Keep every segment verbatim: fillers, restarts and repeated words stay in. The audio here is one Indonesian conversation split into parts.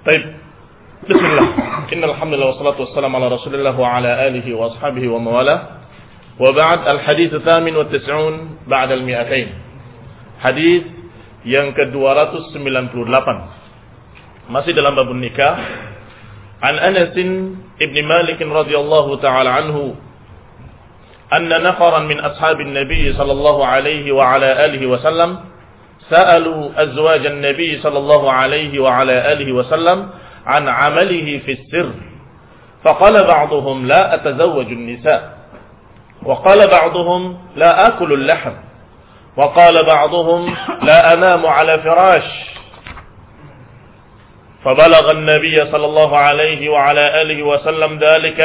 Baik. Bismillah. Innal hamdalillah wassalatu wassalamu ala Rasulillah wa ala alihi wa ashabihi wa mawalah. Wa ba'd al-hadits tsamin wa tis'un ba'da al-mi'atain. Hadis yang ke dua ratus sembilan puluh delapan. Masih dalam bab nikah. An Anas ibn Malik radhiyallahu ta'ala anhu anna nafaran min ashabin nabiy sallallahu alaihi wa ala alihi wa sallam sa'alu azwajan nabiy sallallahu alaihi wa ala alihi wa sallam عن عمله في السر فقال بعضهم لا أتزوج النساء وقال بعضهم لا آكل اللحم وقال بعضهم لا أنام على فراش فبلغ النبي صلى الله عليه وعلى آله وسلم ذلك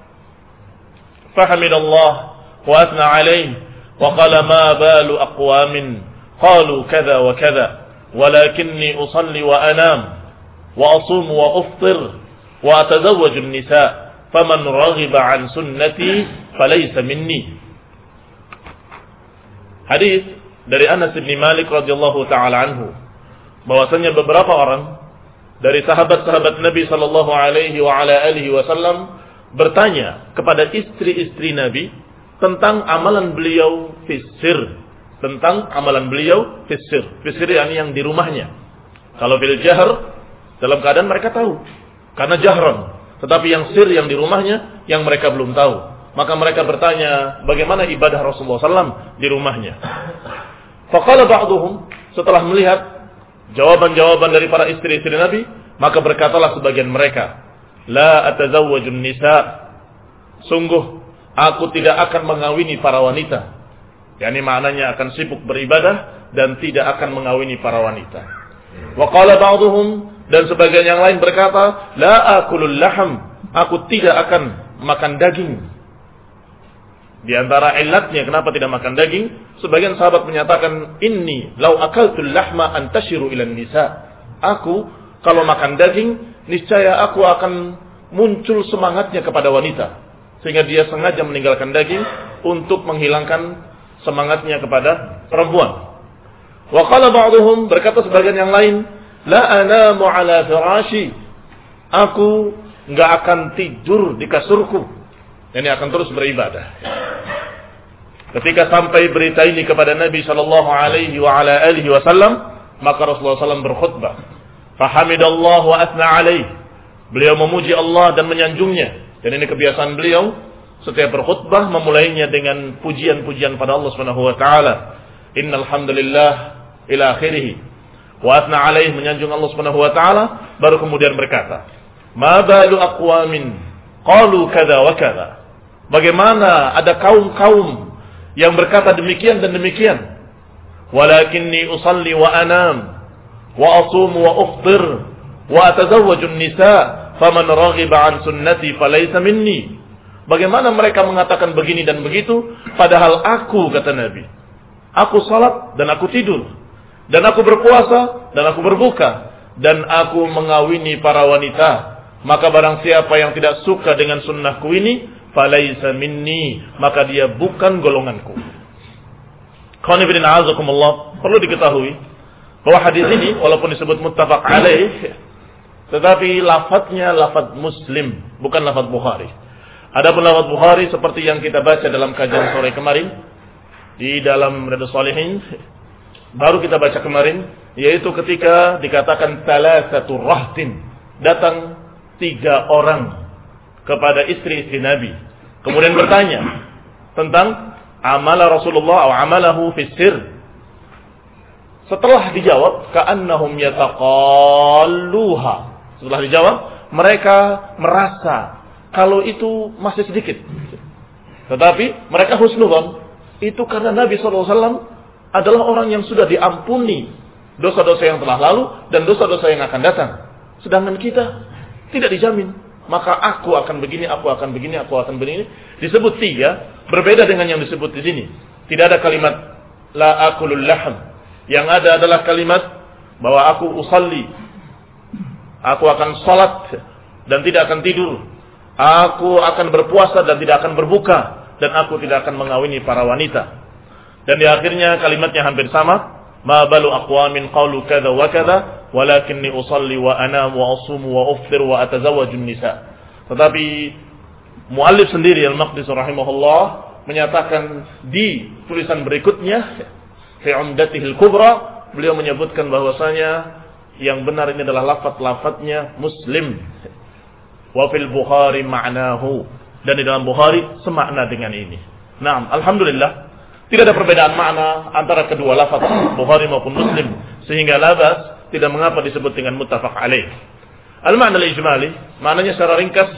فحمد الله وأثنى عليه وقال ما بال أقوام قالوا كذا وكذا ولكني أصلي وأنام وأصوم وأفطر وأتزوج النساء فمن رغب عن سنتي فليس مني. Hadis dari Anas bin Malik radhiyallahu taala anhu bahwasanya beberapa orang dari sahabat-sahabat Nabi sallallahu alaihi wa ala alihi wasallam bertanya kepada istri-istri Nabi tentang amalan beliau fisir, tentang amalan beliau fisir. Fisir yang di rumahnya. Kalau bil jahr dalam keadaan mereka tahu karena jahran, tetapi yang sir yang di rumahnya yang mereka belum tahu. Maka mereka bertanya bagaimana ibadah Rasulullah sallallahu alaihi wasallam di rumahnya. Faqala ba'duhum, setelah melihat jawaban-jawaban dari para istri-istri Nabi, maka berkatalah sebagian mereka, la atazawwajun nisa, sungguh aku tidak akan mengawini para wanita. Yani maknanya akan sibuk beribadah dan tidak akan mengawini para wanita. Wa qala ba'duhum, dan sebagian yang lain berkata, la akulul laham, aku tidak akan makan daging. Di antara ilatnya kenapa tidak makan daging, sebagian sahabat menyatakan, inni law akaltul lahma antashiru ilan nisa. Aku kalau makan daging, niscaya aku akan muncul semangatnya kepada wanita, sehingga dia sengaja meninggalkan daging untuk menghilangkan semangatnya kepada perempuan. Wa qala ba'duhum, berkata sebagian yang lain, la anamu ala firashi, aku enggak akan tidur di kasurku, ini akan terus beribadah. Ketika sampai berita ini kepada Nabi sallallahu alaihi wa ala alihi wasallam, maka Rasulullah sallallahu alaihi wasallam berkhutbah. Fahamidallah wa athna alaih, beliau memuji Allah dan menyanjungnya. Dan ini kebiasaan beliau, setiap berkhutbah memulainya dengan pujian-pujian pada Allah Subhanahu wa taala. Innal hamdalillah ila akhirih. Wa athna alaih, menyanjung Allah Subhanahu wa taala, baru kemudian berkata, ma balu aqwamin qalu kadza wa kadza. Bagaimana ada kaum-kaum yang berkata demikian dan demikian. Walakinni usalli wa anam wa asum wa ufṭir wa atazawwaju an-nisa faman raghiba an sunnati falaysa minni. Bagaimana mereka mengatakan begini dan begitu, padahal aku, kata Nabi, aku salat dan aku tidur, dan aku berpuasa dan aku berbuka, dan aku mengawini para wanita. Maka barang siapa yang tidak suka dengan sunnahku ini, falaisa minni, maka dia bukan golonganku. Qani bin a'azakumullah, perlu diketahui bahwa hadis ini walaupun disebut muttafaq alaih, tetapi lafadznya lafadz Muslim, bukan lafadz Bukhari. Adapun lafadz Bukhari seperti yang kita baca dalam kajian sore kemarin di dalam Riyadhus Shalihin, baru kita baca kemarin, yaitu ketika dikatakan salasatu rahtin, datang tiga orang kepada istri-istri Nabi, kemudian bertanya tentang amal Rasulullah atau amalahu fi sir. Setelah dijawab, ka'annahum yataqalluha. Setelah dijawab, mereka merasa kalau itu masih sedikit, tetapi mereka husnudzon, itu karena Nabi sallallahu alaihi wasallam adalah orang yang sudah diampuni dosa-dosa yang telah lalu dan dosa-dosa yang akan datang. Sedangkan kita tidak dijamin. Maka aku akan begini, aku akan begini, aku akan begini. Disebut tiga, berbeda dengan yang disebut di sini. Tidak ada kalimat la akulul laham. Yang ada adalah kalimat bahwa aku usalli, aku akan salat dan tidak akan tidur. Aku akan berpuasa dan tidak akan berbuka, dan aku tidak akan mengawini para wanita. Dan di akhirnya kalimatnya hampir sama. Ma balu aqwamin qalu kadza wa kadza walakinni usalli wa anam wa asumu wa uftir wa atazawwaju nisa. Tetapi muallif sendiri Al-Maqdisi rahimahullah menyatakan di tulisan berikutnya fi Umdatihil Kubra, beliau menyebutkan bahwasanya yang benar ini adalah lafaz-lafaznya Muslim. Wa fil Bukhari ma'nahu, dan di dalam Bukhari semakna dengan ini. Naam, alhamdulillah tidak ada perbedaan makna antara kedua lafaz Bukhari maupun Muslim, sehingga labas tidak mengapa disebut dengan muttafaq alaih. Al-ma'na al-ijmali, maknanya secara ringkas,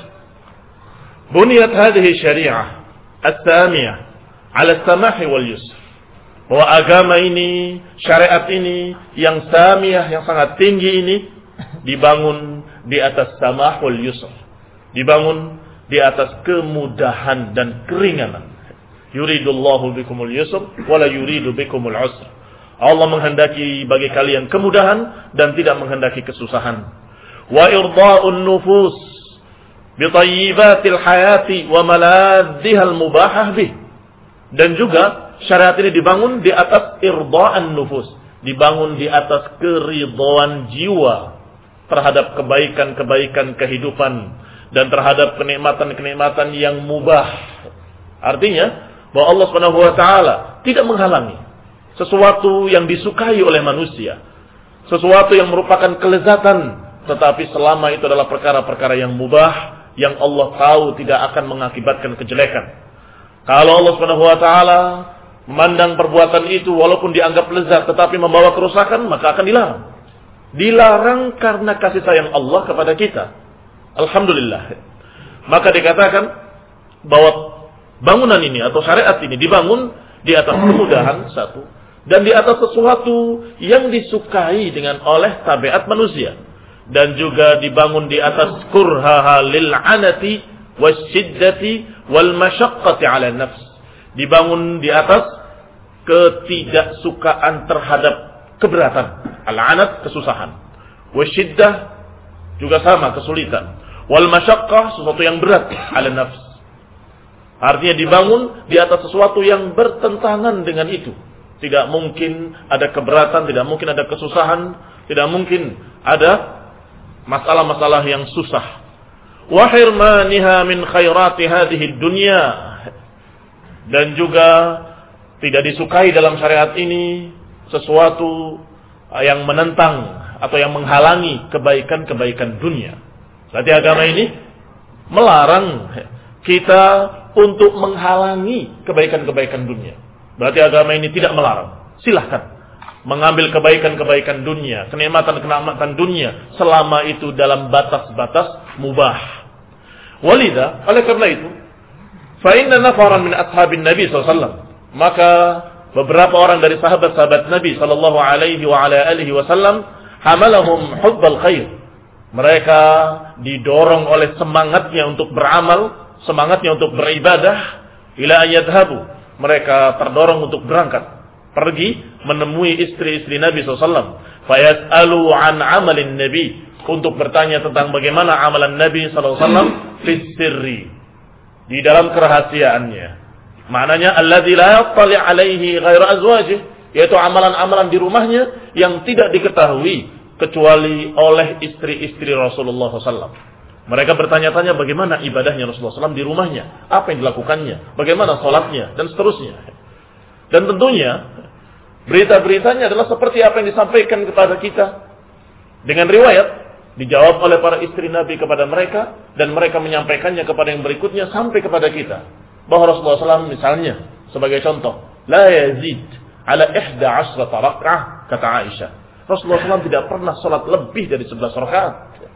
buniyat hadhihi syariah as-samiyah ala as-samahi wal yusr. Bahwa agama ini, syariat ini yang samiyah, yang sangat tinggi ini dibangun di atas samah wal yusr. Dibangun di atas kemudahan dan keringanan. Yuridullahu bikumul yusr wala yuridu bikumul usr. Allah menghendaki bagi kalian kemudahan dan tidak menghendaki kesusahan. Wa irda'un nufus bi thayyibatil hayati wa maladdihal mubahah bih. Dan juga syariat ini dibangun di atas irda'an nufus, dibangun di atas keridhaan jiwa terhadap kebaikan-kebaikan kehidupan dan terhadap kenikmatan-kenikmatan yang mubah. Artinya bahwa Allah Subhanahu wa taala tidak menghalangi sesuatu yang disukai oleh manusia, sesuatu yang merupakan kelezatan, tetapi selama itu adalah perkara-perkara yang mubah yang Allah tahu tidak akan mengakibatkan kejelekan. Kalau Allah Subhanahu wa taala memandang perbuatan itu walaupun dianggap lezat tetapi membawa kerusakan, maka akan dilarang. Dilarang karena kasih sayang Allah kepada kita. Alhamdulillah. Maka dikatakan bahwa bangunan ini atau syariat ini dibangun di atas kemudahan satu, dan di atas sesuatu yang disukai dengan oleh tabiat manusia, dan juga dibangun di atas kurhaha lil anati wasyiddati wal masyaqqati ala nafs. Dibangun di atas ketidaksukaan terhadap keberatan, al-anat kesusahan, wasyiddah juga sama kesulitan, wal masyaqqah sesuatu yang berat, ala nafs. Artinya dibangun di atas sesuatu yang bertentangan dengan itu. Tidak mungkin ada keberatan, tidak mungkin ada kesusahan, tidak mungkin ada masalah-masalah yang susah. Wa hirmaniha min khairati hadhihi dunya. Dan juga tidak disukai dalam syariat ini sesuatu yang menentang atau yang menghalangi kebaikan-kebaikan dunia. Berarti agama ini melarang kita untuk menghalangi kebaikan-kebaikan dunia. Berarti agama ini tidak melarang. Silahkan mengambil kebaikan-kebaikan dunia, kenikmatan-kenikmatan dunia, selama itu dalam batas-batas mubah. Walidha, oleh karena itu, fa inna nafaran min ashabin Nabi sallallahu alaihi wasallam, maka beberapa orang dari sahabat-sahabat Nabi sallallahu alaihi wa ala alihi wasallam hamalahum hubbal khair. Mereka didorong oleh semangatnya untuk beramal, semangatnya untuk beribadah, ila yadhabu, mereka terdorong untuk berangkat pergi menemui istri-istri Nabi sallallahu alaihi wasallam, fayas'alu an amalin Nabi, untuk bertanya tentang bagaimana amalan Nabi sallallahu alaihi wasallam fi sirri, di dalam kerahasiaannya. Maknanya alladzi la yattali alaihi ghairu azwajih, yaitu amalan-amalan di rumahnya yang tidak diketahui kecuali oleh istri-istri Rasulullah sallallahu alaihi wasallam. Mereka bertanya-tanya bagaimana ibadahnya Rasulullah sallallahu alaihi wasallam di rumahnya, apa yang dilakukannya, bagaimana sholatnya, dan seterusnya. Dan tentunya berita-beritanya adalah seperti apa yang disampaikan kepada kita dengan riwayat, dijawab oleh para istri Nabi kepada mereka, dan mereka menyampaikannya kepada yang berikutnya sampai kepada kita. Bahwa Rasulullah sallallahu alaihi wasallam misalnya, sebagai contoh, la yazid ala ihda asrata rak'ah, kata Aisyah. Rasulullah sallallahu alaihi wasallam tidak pernah sholat lebih dari sebelas rakaat.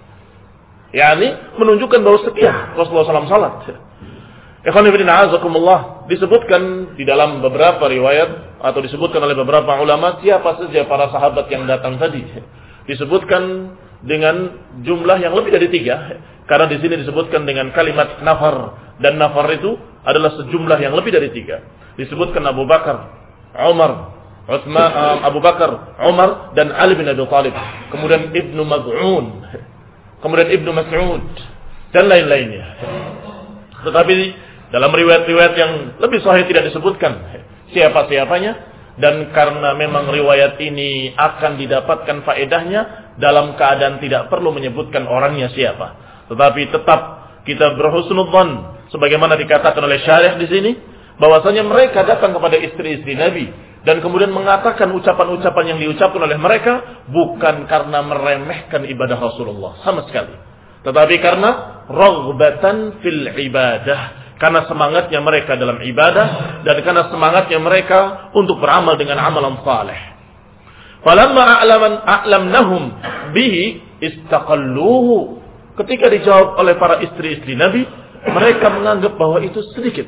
yakni menunjukkan bahwa setia Rasulullah sallallahu alaihi wasallam salat. Ikhwan fillah azakumullah, disebutkan di dalam beberapa riwayat atau disebutkan oleh beberapa ulama siapa saja para sahabat yang datang tadi. Disebutkan dengan jumlah yang lebih dari tiga, karena di sini disebutkan dengan kalimat nafar, dan nafar itu adalah sejumlah yang lebih dari tiga. Disebutkan Abu Bakar, Umar, Utsman, Abu Bakar, Umar, dan Ali bin Abi Thalib. Kemudian Ibnu Maz'un, kemudian Ibnu Mas'ud, dan lain-lainnya. Tetapi dalam riwayat-riwayat yang lebih sahih tidak disebutkan siapa-siapanya, dan karena memang riwayat ini akan didapatkan faedahnya dalam keadaan tidak perlu menyebutkan orangnya siapa. Tetapi tetap kita berhusnudzan sebagaimana dikatakan oleh syarih di sini, bahwasanya mereka datang kepada istri-istri Nabi dan kemudian mengatakan ucapan-ucapan yang diucapkan oleh mereka bukan karena meremehkan ibadah Rasulullah sama sekali, tetapi karena raghbatan fil ibadah, karena semangatnya mereka dalam ibadah dan karena semangatnya mereka untuk beramal dengan amalan saleh. Falamma a'laman a'lamnahum bihi istaqalluhu. Ketika dijawab oleh para istri-istri Nabi, mereka menganggap bahwa itu sedikit.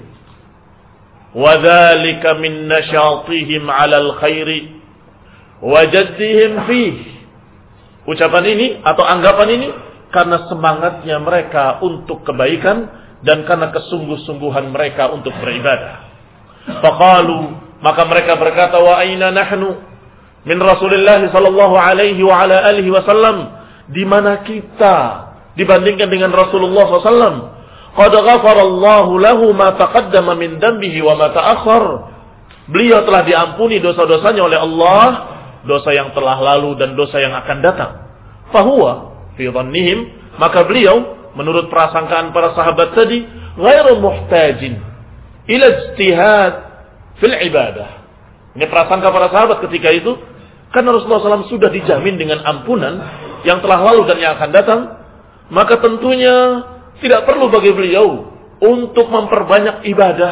Wa dzalika min nasyatihim 'alal khairi wa jaddihim fihi. Ucapan ini atau anggapan ini karena semangatnya mereka untuk kebaikan dan karena kesungguh-sungguhan mereka untuk beribadah. Faqalu, maka mereka berkata, wa aina nahnu min Rasulillah sallallahu alaihi wa ala alihi wasallam, di mana kita dibandingkan dengan Rasulullah sallallahu alaihi wasallam? Qad ghafarallahu lahu ma taqaddama min dambihi wa ma ta'akhkhar. Beliau telah diampuni dosa-dosanya oleh Allah, dosa yang telah lalu dan dosa yang akan datang. Fahuwa fi dhannihim, maka beliau menurut prasangkaan para sahabat tadi ghairu muhtajin ila ijtihad fil ibadah. Ini prasangka para sahabat ketika itu, karena Rasulullah sallallahu alaihi wasallam sudah dijamin dengan ampunan yang telah lalu dan yang akan datang, maka tentunya tidak perlu bagi beliau untuk memperbanyak ibadah.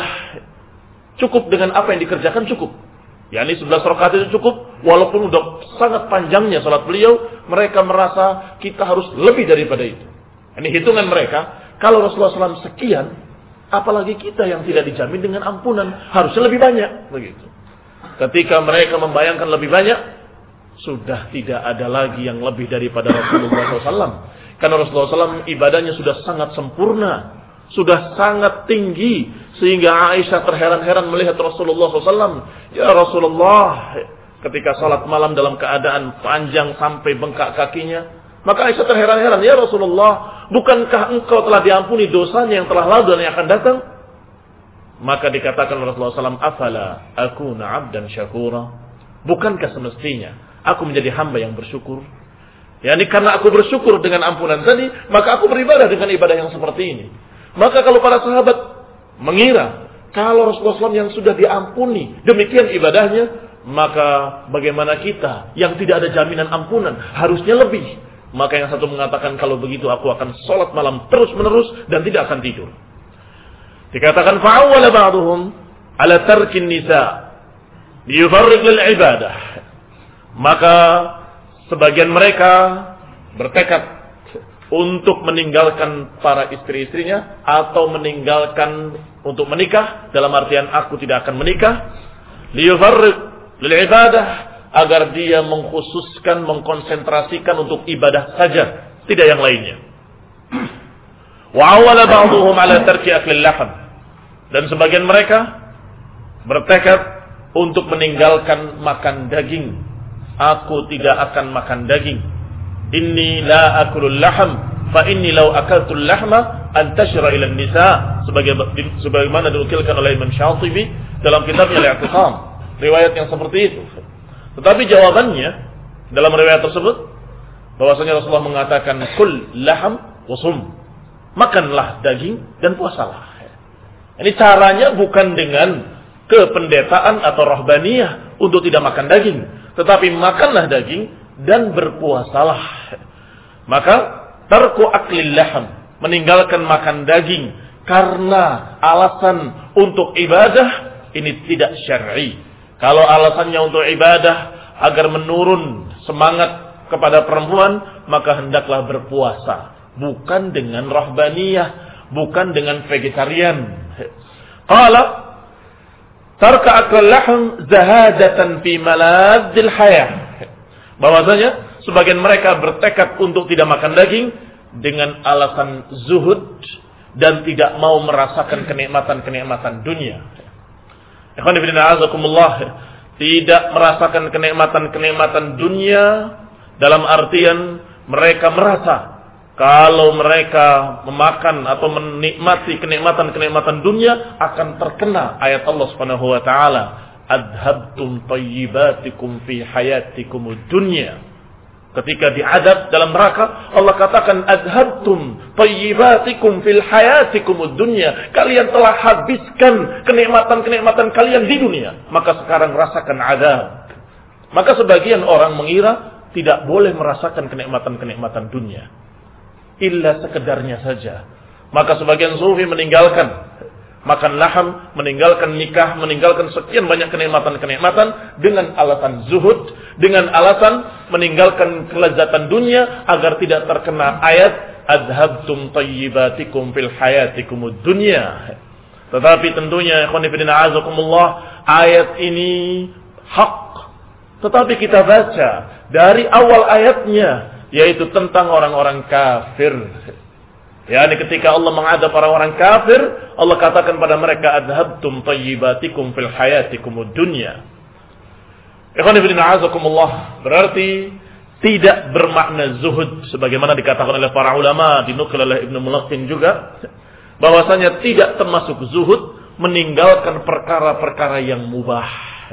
Cukup dengan apa yang dikerjakan cukup. yakni sebelas rakaat itu cukup, walaupun sudah sangat panjangnya salat beliau, mereka merasa kita harus lebih daripada itu. Ini hitungan mereka, kalau Rasulullah sallallahu alaihi wasallam sekian, apalagi kita yang tidak dijamin dengan ampunan, harusnya lebih banyak. Begitu. Ketika mereka membayangkan lebih banyak, sudah tidak ada lagi yang lebih daripada Rasulullah sallallahu alaihi wasallam. Karena Rasulullah sallallahu alaihi wasallam ibadahnya sudah sangat sempurna, sudah sangat tinggi, sehingga Aisyah terheran-heran melihat Rasulullah sallallahu alaihi wasallam. Ya Rasulullah, ketika salat malam dalam keadaan panjang sampai bengkak kakinya, maka Aisyah terheran-heran, ya Rasulullah, bukankah engkau telah diampuni dosanya yang telah lalu dan yang akan datang? Maka dikatakan Rasulullah sallallahu alaihi wasallam, afala akuna abdan syakura, bukankah semestinya aku menjadi hamba yang bersyukur? Yani karena aku bersyukur dengan ampunan tadi, maka aku beribadah dengan ibadah yang seperti ini. Maka kalau para sahabat mengira kalau Rasulullah sallallahu alaihi wasallam yang sudah diampuni demikian ibadahnya, maka bagaimana kita yang tidak ada jaminan ampunan, harusnya lebih. Maka yang satu mengatakan, kalau begitu aku akan sholat malam terus menerus dan tidak akan tidur. Dikatakan fa'awwala ba'duhum ala tarkin nisa liyufarriq lil ibadah. Maka sebagian mereka bertekad untuk meninggalkan para istri-istrinya atau meninggalkan untuk menikah, dalam artian aku tidak akan menikah, liyufarriq lil ibadah, agar dia mengkhususkan, mengkonsentrasikan untuk ibadah saja, tidak yang lainnya. Wa awwala ba'dhum ala tarki akli al-lahm, dan sebagian mereka bertekad untuk meninggalkan makan daging. Aku tidak akan makan daging. Inni la akulul lahm, fa inni law akaltul lahma antashra ila an-nisa, sebagaimana dinukilkan oleh Imam Syatibi dalam kitabnya Al-I'tisam, riwayat yang seperti itu. Tetapi jawabannya dalam riwayat tersebut bahwasanya Rasulullah mengatakan kul laham wasum, makanlah daging dan puasalah. Ini caranya bukan dengan kependetaan atau rahbaniyah untuk tidak makan daging, tetapi makanlah daging dan berpuasalah. Maka tarku aklil laham, meninggalkan makan daging karena alasan untuk ibadah, ini tidak syar'i. Kalau alasannya untuk ibadah agar menurun semangat kepada perempuan, maka hendaklah berpuasa, bukan dengan rahbaniyah, bukan dengan vegetarian. Qala tarka akal lahm zahadatan fi maladil hayah, bahwasanya sebagian mereka bertekad untuk tidak makan daging dengan alasan zuhud dan tidak mau merasakan kenikmatan-kenikmatan dunia. Ikhwan fillah azakumullah, tidak merasakan kenikmatan-kenikmatan dunia dalam artian mereka merasa kalau mereka memakan atau menikmati kenikmatan-kenikmatan dunia akan terkena ayat Allah Subhanahu wa taala, adhabtum thayyibatikum fi hayatikumud dunya. Ketika diadab dalam neraka, Allah katakan adhabtum tayyibatikum fil hayatikumud dunya. Kalian telah habiskan kenikmatan-kenikmatan kalian di dunia, maka sekarang rasakan adab. Maka sebagian orang mengira tidak boleh merasakan kenikmatan-kenikmatan dunia, illa sekedarnya saja. Maka sebagian sufi meninggalkan makan laham, meninggalkan nikah, meninggalkan sekian banyak kenikmatan-kenikmatan dengan alasan zuhud, dengan alasan meninggalkan kelezatan dunia agar tidak terkena ayat adhabtum tayyibatikum fil hayatikumud dunya. Tetapi tentunya ikhwan fillah a'azakumullah, ayat ini hak. Tetapi kita baca dari awal ayatnya, yaitu tentang orang-orang kafir. Ya, ini ketika Allah mengadab orang-orang kafir, Allah katakan pada mereka adhabtum tayyibatikum fil hayatikumud dunya. Ikhwan fillah a'azakumullah, berarti tidak bermakna zuhud sebagaimana dikatakan oleh para ulama, dinukil oleh Ibnu Mulaqqin juga, bahwasanya tidak termasuk zuhud meninggalkan perkara-perkara yang mubah.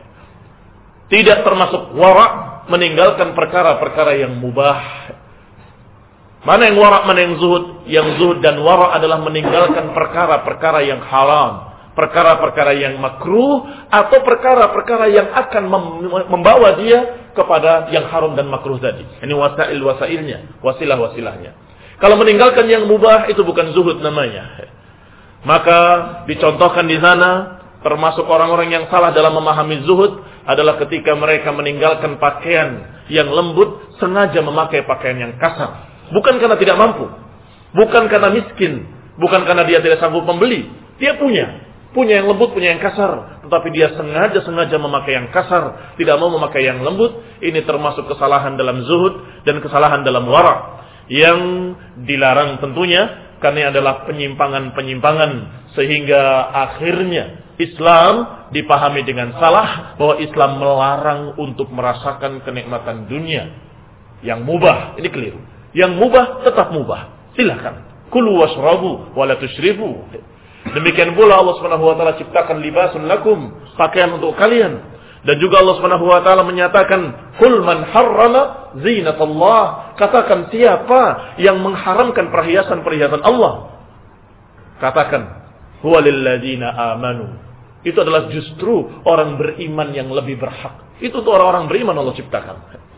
Tidak termasuk wara' meninggalkan perkara-perkara yang mubah. Mana yang wara', mana yang zuhud? Yang zuhud dan wara' adalah meninggalkan perkara-perkara yang haram, perkara-perkara yang makruh, atau perkara-perkara yang akan membawa dia kepada yang haram dan makruh tadi. Ini wasail-wasailnya, wasilah-wasilahnya. Kalau meninggalkan yang mubah, itu bukan zuhud namanya. Maka dicontohkan di sana, termasuk orang-orang yang salah dalam memahami zuhud adalah ketika mereka meninggalkan pakaian yang lembut, sengaja memakai pakaian yang kasar. Bukan karena tidak mampu, bukan karena miskin, bukan karena dia tidak sanggup membeli. Dia punya, punya yang lembut, punya yang kasar, tetapi dia sengaja-sengaja memakai yang kasar, tidak mau memakai yang lembut. Ini termasuk kesalahan dalam zuhud dan kesalahan dalam wara' yang dilarang tentunya, karena adalah penyimpangan-penyimpangan sehingga akhirnya Islam dipahami dengan salah, bahwa Islam melarang untuk merasakan kenikmatan dunia yang mubah. Ini keliru. Yang mubah tetap mubah. Silakan. Kulu washrabu wa la tusyrifu. Demikian pula Allah Subhanahu wa taala ciptakan libasun lakum, pakaian untuk kalian. Dan juga Allah Subhanahu wa taala menyatakan, "Qul man harrama zinatallah." Katakan siapa yang mengharamkan perhiasan-perhiasan Allah? Katakan, "Huwa lil ladzina amanu." Itu adalah justru orang beriman yang lebih berhak. Itu untuk orang-orang beriman Allah ciptakan.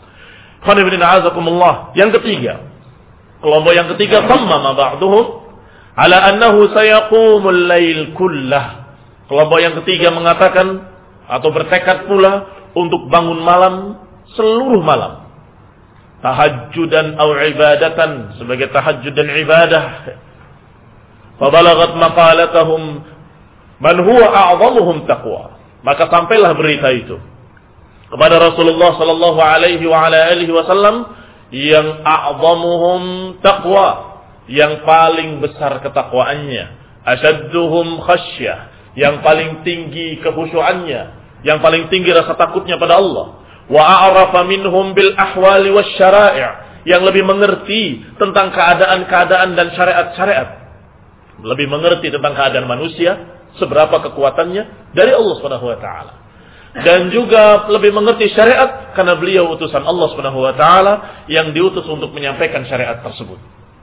Yang ketiga, kelompok yang ketiga, tammama ba'duhum ala annahu sayaqumul lail kullah. Kelompok yang ketiga mengatakan atau bertekad pula untuk bangun malam seluruh malam, tahajjudan atau ibadatan, sebagai tahajud dan ibadah. Fabalagat maqalatahum man huwa a'zamuhum taqwa. Maka sampailah berita itu kepada Rasulullah sallallahu alaihi wa ala alihi wasallam, yang a'zamuhum taqwa, yang paling besar ketakwaannya, asyadduhum khasyah, yang paling tinggi kekhusyuannya, yang paling tinggi rasa takutnya pada Allah, wa a'rafa minhum bil ahwali wasyara'i', yang lebih mengerti tentang keadaan-keadaan dan syariat-syariat, lebih mengerti tentang keadaan manusia, seberapa kekuatannya dari Allah Subhanahu wa taala. Dan juga lebih mengerti syariat karena beliau utusan Allah Subhanahu wa taala yang diutus untuk menyampaikan syariat tersebut.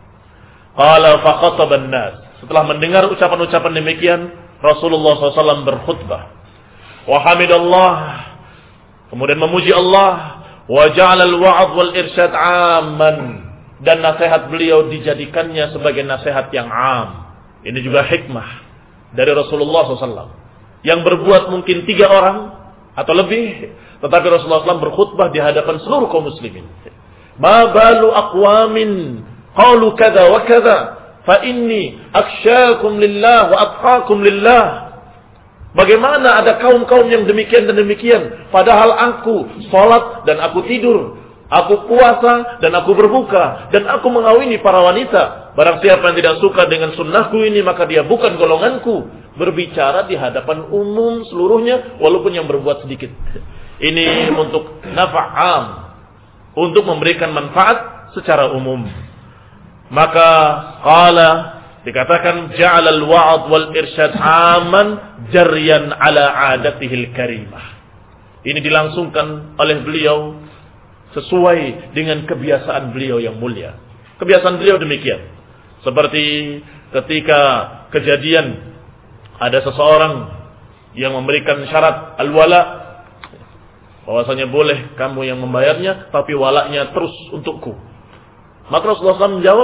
Qala fa khataba an-nas. Setelah mendengar ucapan-ucapan demikian, Rasulullah shallallahu alaihi wasallam berkhutbah. Wa hamidallah, kemudian memuji Allah, wa ja'ala al-wa'd wal irsyad 'amman, dan nasihat beliau dijadikannya sebagai nasihat yang 'am. Ini juga hikmah dari Rasulullah shallallahu alaihi wasallam yang berbuat mungkin tiga orang atau lebih, tetapi Rasulullah shallallahu alaihi wasallam berkhutbah di hadapan seluruh kaum muslimin. Ma balu aqwamin qalu kada wa kada fa inni akhsyakum lillah wa atqakum lillah. Bagaimana ada kaum-kaum yang demikian dan demikian, padahal aku salat dan aku tidur, aku puasa dan aku berbuka, dan aku mengawini para wanita. Barang siapa yang tidak suka dengan sunnahku ini, maka dia bukan golonganku. Berbicara di hadapan umum seluruhnya, walaupun yang berbuat sedikit. Ini untuk nafa'am, untuk memberikan manfaat secara umum. Maka qala, dikatakan ja'alal wa'ad wal irsyad 'aman jaryan ala 'adatihil karimah. Ini dilangsungkan oleh beliau sesuai dengan kebiasaan beliau yang mulia. Kebiasaan beliau demikian. Seperti ketika kejadian ada seseorang yang memberikan syarat al-wala, bahwasanya boleh kamu yang membayarnya, tapi walaknya terus untukku. Maka Rasulullah shallallahu alaihi wasallam menjawab,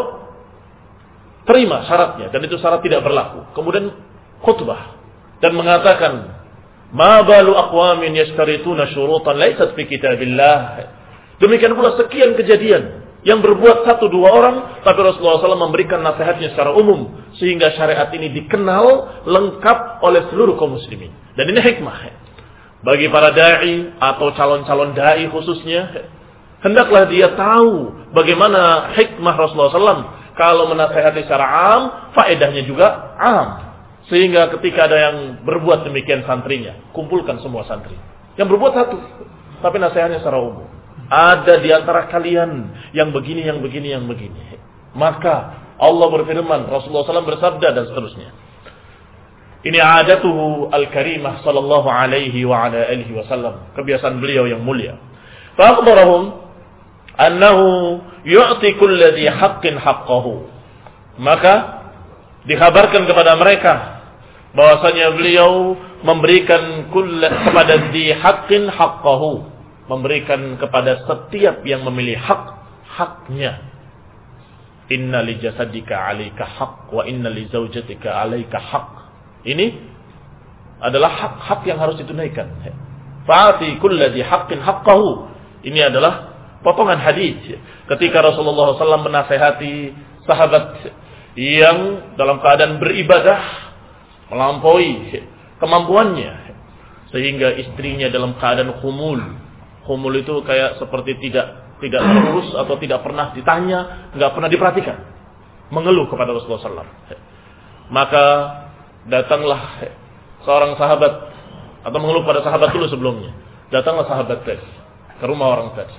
terima syaratnya, dan itu syarat tidak berlaku. Kemudian khutbah dan mengatakan, ma balu aqwamin yashtarituna syurutan laysat fi kitabillah. Demikian pula sekian kejadian yang berbuat satu dua orang, tapi Rasulullah shallallahu alaihi wasallam memberikan nasihatnya secara umum, sehingga syariat ini dikenal lengkap oleh seluruh kaum muslimin. Dan ini hikmah bagi para da'i atau calon-calon da'i khususnya, hendaklah dia tahu bagaimana hikmah Rasulullah shallallahu alaihi wasallam kalau menasihati secara am, faedahnya juga am. Sehingga ketika ada yang berbuat demikian santrinya, kumpulkan semua santri. Yang berbuat satu, tapi nasihatnya secara umum. Ada di antara kalian yang begini, yang begini, yang begini. Maka Allah berfirman, Rasulullah shallallahu alaihi wasallam bersabda dan seterusnya. Ini adatuhu al-karimah sallallahu alaihi wa ala alihi wasallam. Kebiasaan beliau yang mulia. Fa akhbarahum annahu yu'ti kulli dhi haqqin haqqahu. Maka dikabarkan kepada mereka bahwasanya beliau memberikan kull kepada dhi haqqin haqqahu, memberikan kepada setiap yang memilih hak haknya. Inna li jasadika 'alaika haqq wa inna li zawjatika 'alaika haqq. Ini adalah hak-hak yang harus ditunaikan. Fa'ati kulli dhi haqqin haqqahu. Ini adalah potongan hadis ketika Rasulullah shallallahu alaihi wasallam menasihati sahabat yang dalam keadaan beribadah melampaui kemampuannya, sehingga istrinya dalam keadaan khumul. Khumul itu kayak seperti tidak tidak terurus atau tidak pernah ditanya, nggak pernah diperhatikan, mengeluh kepada Rasulullah shallallahu alaihi wasallam. Maka datanglah seorang sahabat, atau mengeluh pada sahabat dulu sebelumnya. Datanglah sahabat tadi ke rumah orang tadi,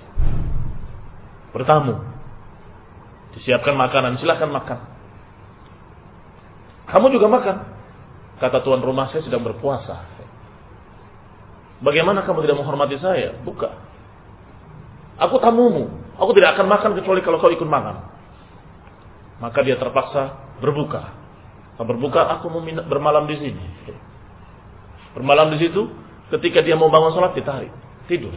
bertamu, disiapkan makanan, silakan makan. Kamu juga makan. Kata tuan rumah, saya sedang berpuasa. Bagaimana kamu tidak menghormati saya? Buka. Aku tamumu. Aku tidak akan makan kecuali kalau kau ikut makan. Maka dia terpaksa berbuka. Setelah berbuka, aku mau bermalam di sini. Bermalam di situ, ketika dia mau bangun sholat, ditarik. Tidur.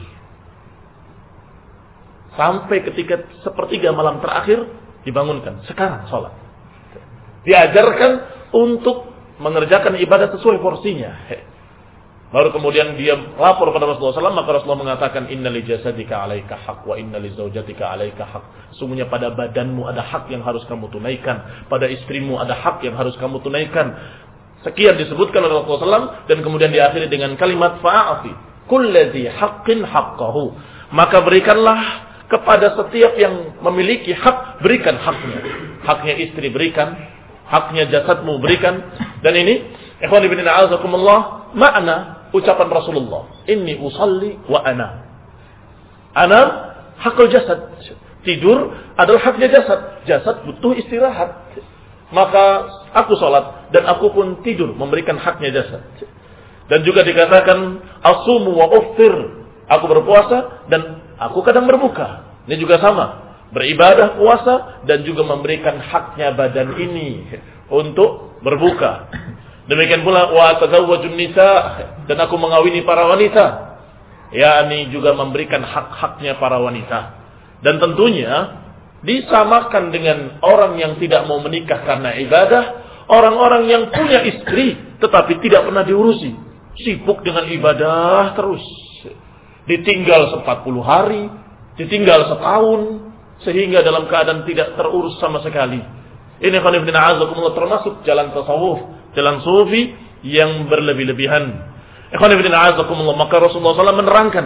Sampai ketika sepertiga malam terakhir, dibangunkan. Sekarang sholat. Diajarkan untuk mengerjakan ibadah sesuai porsinya. Baru kemudian dia lapor pada Rasulullah shallallahu alaihi wasallam, maka Rasulullah mengatakan, inna li jasadika 'alaika haqq wa inna li zawjatika 'alaika haqq. Sungguhnya pada badanmu ada hak yang harus kamu tunaikan, pada istrimu ada hak yang harus kamu tunaikan. Sekian disebutkan oleh Rasulullah shallallahu alaihi wasallam, dan kemudian diakhiri dengan kalimat fa'ati kulli dhi haqqin haqqahu. Maka berikanlah kepada setiap yang memiliki hak, berikan haknya. Haknya istri berikan, haknya jasadmu berikan. Dan ini, ikhwan ibn a'azakumullah, makna ucapan Rasulullah, inni usalli wa ana. Ana hakul jasad. Tidur adalah haknya jasad. Jasad butuh istirahat. Maka aku salat dan aku pun tidur, memberikan haknya jasad. Dan juga dikatakan asumu wa uftir. Aku berpuasa dan aku kadang berbuka. Ini juga sama. Beribadah, puasa, dan juga memberikan haknya badan ini untuk berbuka. Demikian pula wa tazawwajun nisa, dan aku mengawini para wanita. yakni juga memberikan hak-haknya para wanita. Dan tentunya disamakan dengan orang yang tidak mau menikah karena ibadah, orang-orang yang punya istri tetapi tidak pernah diurusi, sibuk dengan ibadah terus, ditinggal empat puluh hari, ditinggal setahun, sehingga dalam keadaan tidak terurus sama sekali. Ini khonibdina azakumullah termasuk jalan tasawuf, jalan sufi yang berlebih-lebihan. Khonibdina azakumullah, maka Rasulullah shallallahu alaihi wasallam menerangkan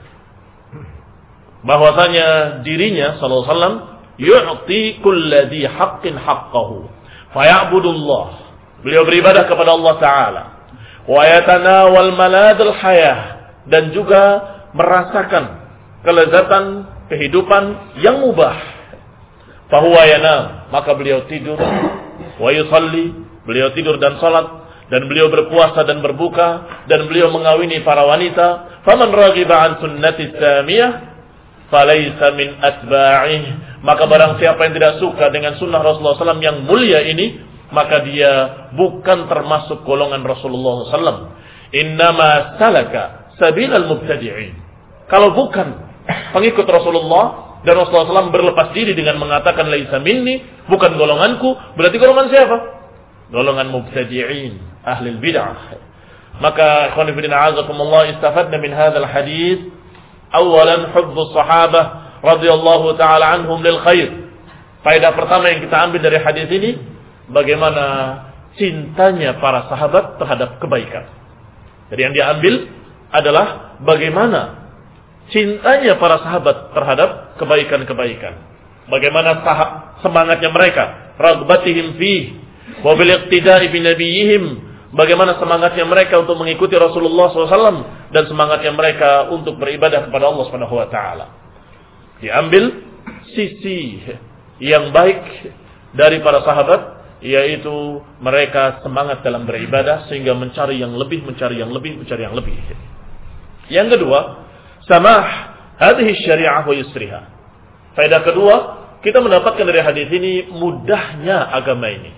bahwasanya dirinya sallallahu alaihi wasallam yu'ti kulli dhi haqqin haqqahu faya'budullah. Beliau beribadah kepada Allah Ta'ala. Wa yatanawal maladul hayah, dan juga merasakan kelezatan kehidupan yang mubah. Fahuwa yanam, maka beliau tidur. Wa yusalli, beliau tidur dan salat, dan beliau berpuasa dan berbuka, dan beliau mengawini para wanita. Faman raghiba an sunnati samiyah falaysa min atba'ih. Maka barang siapa yang tidak suka dengan sunnah Rasulullah sallallahu alaihi wasallam yang mulia ini, maka dia bukan termasuk golongan Rasulullah sallallahu alaihi wasallam. Innama salaka sabilal mubtadi'in. Kalau bukan pengikut Rasulullah dan Rasulullah sallallahu alaihi wasallam berlepas diri dengan mengatakan laisa minni, bukan golonganku, berarti golongan siapa? Golongan mubtadi'in, ahli bid'ah. Maka ikhwan fillah azakumullah, istafadna min hadzal hadits awalan hubbus sahabah radhiyallahu taala anhum lil khair. Faedah pertama yang kita ambil dari hadis ini, bagaimana cintanya para sahabat terhadap kebaikan. Jadi yang diambil adalah bagaimana cintanya para sahabat terhadap kebaikan-kebaikan. Bagaimana sahab, semangatnya mereka, raghbatihim fi wa bil iqtida'i bi nabiyihim. Bagaimana semangatnya mereka untuk mengikuti Rasulullah sallallahu alaihi wasallam dan semangatnya mereka untuk beribadah kepada Allah Subhanahu wa taala. Diambil sisi yang baik dari para sahabat, yaitu mereka semangat dalam beribadah sehingga mencari yang lebih, mencari yang lebih, mencari yang lebih. Yang kedua, samah hadhihi syari'ah wa yusriha. Faedah kedua, kita mendapatkan dari hadis ini mudahnya agama ini.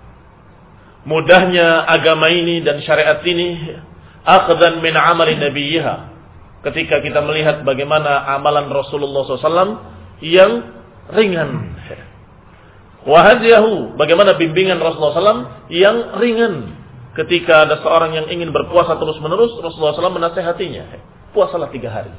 Mudahnya agama ini dan syariat ini akhdan min amali nabiyha. Ketika kita melihat bagaimana amalan Rasulullah sallallahu alaihi wasallam yang ringan. Wahadiyahu, bagaimana bimbingan Rasulullah sallallahu alaihi wasallam yang ringan. Ketika ada seorang yang ingin berpuasa terus menerus, Rasulullah sallallahu alaihi wasallam menasihatinya, puasalah tiga hari.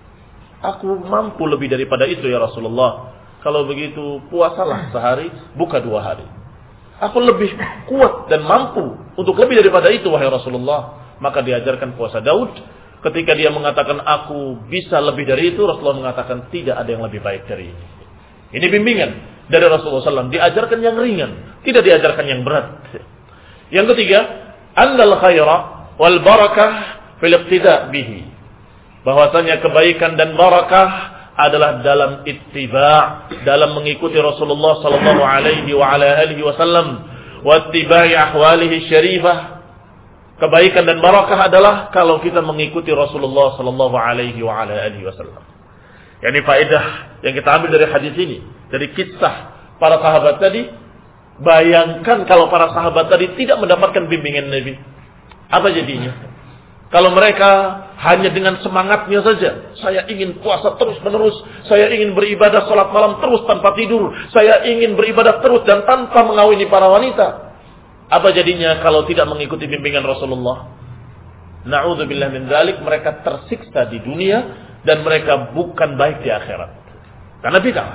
Aku mampu lebih daripada itu ya Rasulullah. Kalau begitu puasalah sehari, buka dua hari. Aku lebih kuat dan mampu untuk lebih daripada itu wahai Rasulullah. Maka diajarkan puasa Daud. Ketika dia mengatakan aku bisa lebih dari itu, Rasulullah mengatakan tidak ada yang lebih baik dari ini. Ini bimbingan dari Rasulullah sallallahu alaihi wasallam. Diajarkan yang ringan, tidak diajarkan yang berat. Yang ketiga, annal khaira wal barakah fil iqtida' bihi. Bahwasanya kebaikan dan barakah adalah dalam ittiba', dalam mengikuti Rasulullah sallallahu alaihi wa ala alihi wasallam, wa ittiba'i ahwalihi syarifah. Kebaikan dan barakah adalah kalau kita mengikuti Rasulullah sallallahu alaihi wa ala alihi wasallam. Yani faedah yang kita ambil dari hadis ini, dari kisah para sahabat tadi, bayangkan kalau para sahabat tadi tidak mendapatkan bimbingan Nabi. Apa jadinya? Kalau mereka hanya dengan semangatnya saja, saya ingin puasa terus menerus, saya ingin beribadah salat malam terus tanpa tidur, saya ingin beribadah terus dan tanpa mengawini para wanita. Apa jadinya kalau tidak mengikuti bimbingan Rasulullah? Na'udzubillah min dzalik, mereka tersiksa di dunia dan mereka bukan baik di akhirat. Karena bid'ah.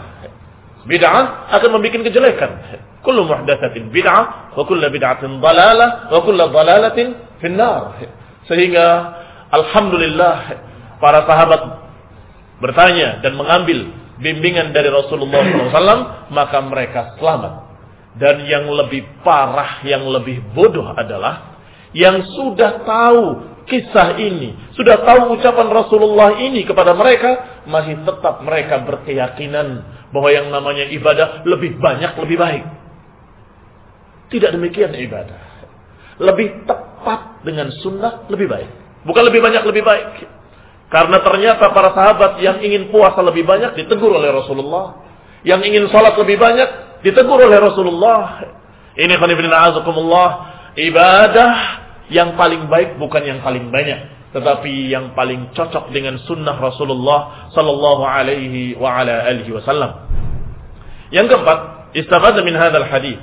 Bid'ah akan membuat kejelekan. Kullu muhdatsatin bid'ah wa kullu bid'atin dhalalah wa kullu dhalalatin finnar. Sehingga alhamdulillah para sahabat bertanya dan mengambil bimbingan dari Rasulullah sallallahu alaihi wasallam, maka mereka selamat. Dan yang lebih parah, yang lebih bodoh adalah yang sudah tahu kisah ini, sudah tahu ucapan Rasulullah ini kepada mereka, masih tetap mereka berkeyakinan bahwa yang namanya ibadah lebih banyak, lebih baik. Tidak demikian ibadah. Lebih tepat dengan sunnah lebih baik. Bukan lebih banyak, lebih baik. Karena ternyata para sahabat yang ingin puasa lebih banyak ditegur oleh Rasulullah. Yang ingin salat lebih banyak ditegur oleh Rasulullah. Ini khonifidina azakumullah, ibadah yang paling baik bukan yang paling banyak, tetapi yang paling cocok dengan sunnah Rasulullah sallallahu alaihi wa ala alihi wasallam. Yang keempat, istafada min hadzal hadis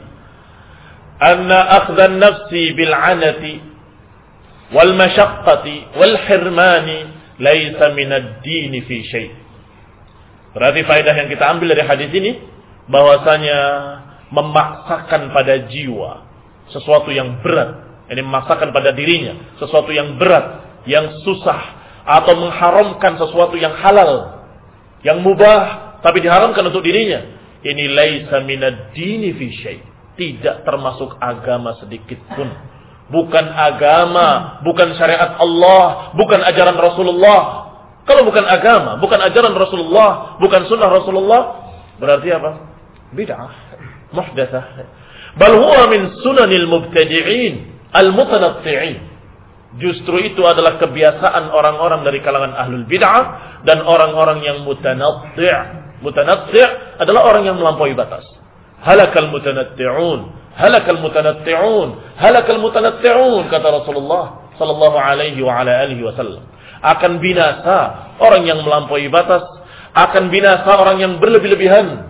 anna akhdha an-nafsi bil 'anati wal mashaqqati wal hirmani laisa min ad-din fi syai'. Berarti faedah yang kita ambil dari hadis ini bahwasanya memaksakan pada jiwa sesuatu yang berat, ini memaksakan pada dirinya sesuatu yang berat, yang susah, atau mengharamkan sesuatu yang halal, yang mubah tapi diharamkan untuk dirinya, ini laisa minad dini fi syai', tidak termasuk agama sedikit pun. Bukan agama, bukan syariat Allah, bukan ajaran Rasulullah. Kalau bukan agama, bukan ajaran Rasulullah, bukan sunnah Rasulullah, berarti apa? Bid'ah, muhdatsah. Bal huwa min sunanil mubtadi'in al-mutanatti'in. Justru itu adalah kebiasaan orang-orang dari kalangan ahlul bid'ah, dan orang-orang yang mutanatti'. Mutanatti' adalah orang yang melampaui batas. Halakal mutanatti'un, halakal mutanatti'un, halakal mutanatti'un, kata Rasulullah sallallahu alaihi wa ala alihi wasallam. Akan binasa orang yang melampaui batas, akan binasa orang yang berlebih-lebihan.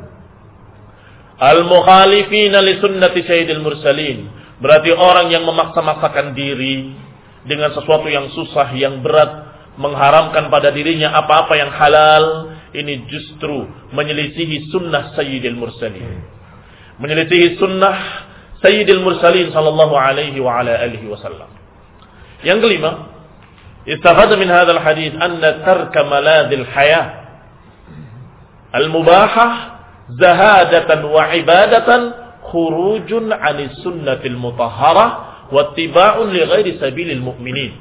Al-mukhalifina li sunnati sayyidil mursalin, berarti orang yang memaksa-maksakan diri dengan sesuatu yang susah, yang berat, mengharamkan pada dirinya apa-apa yang halal, ini justru menyelisihi sunnah sayyidil mursalin. Menyelisihi sunnah sayyidil mursalin sallallahu alaihi wa ala alihi wasallam. Yang kelima, istafada min hadzal hadits anna tarka maladhil hayah al-mubahah zahadatan wa ibadatan khurujun 'anis sunnatil mutahharah wa ittiba'un li ghairi sabilil mu'minin.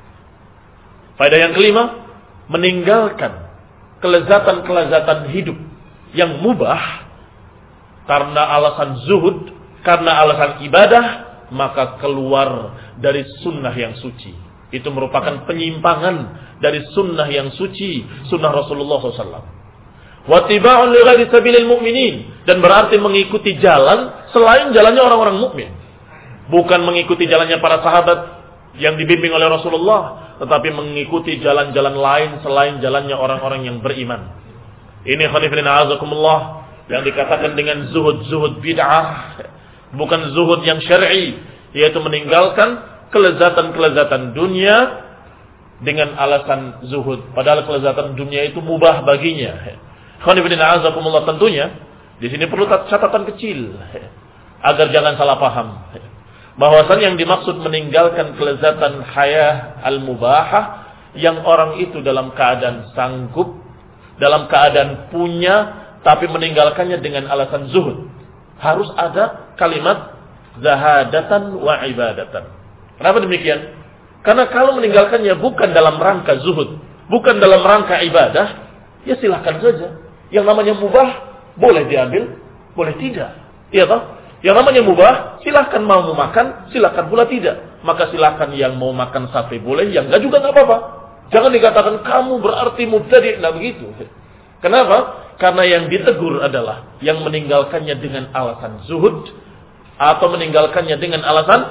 Faedah yang kelima, meninggalkan kelezatan-kelezatan hidup yang mubah karena alasan zuhud, karena alasan ibadah, maka keluar dari sunnah yang suci. Itu merupakan penyimpangan dari sunnah yang suci, sunnah Rasulullah shallallahu alaihi wasallam. Wattiba'un li ghairi sabilil mu'minin, dan berarti mengikuti jalan selain jalannya orang-orang mukmin. Bukan mengikuti jalannya para sahabat yang dibimbing oleh Rasulullah, tetapi mengikuti jalan-jalan lain selain jalannya orang-orang yang beriman. Ini khanifin a'azakumullah yang dikatakan dengan zuhud-zuhud bid'ah, bukan zuhud yang syar'i, yaitu meninggalkan kelezatan-kelezatan dunia dengan alasan zuhud, padahal kelezatan dunia itu mubah baginya. Khanifin a'azakumullah, tentunya di sini perlu catatan kecil agar jangan salah paham. Bahwasan yang dimaksud meninggalkan kelezatan hayah al-mubahah, yang orang itu dalam keadaan sanggup, dalam keadaan punya, tapi meninggalkannya dengan alasan zuhud. Harus ada kalimat zahadatan wa ibadatan. Kenapa demikian? Karena kalau meninggalkannya bukan dalam rangka zuhud, bukan dalam rangka ibadah, ya silahkan saja. Yang namanya mubah boleh diambil, boleh tidak. Iya toh? Yang namanya mubah, silahkan mau makan, silahkan pula tidak. Maka silahkan yang mau makan sate boleh, yang enggak juga enggak apa-apa. Jangan dikatakan kamu berarti mubtadi', nah begitu. Kenapa? Karena yang ditegur adalah yang meninggalkannya dengan alasan zuhud atau meninggalkannya dengan alasan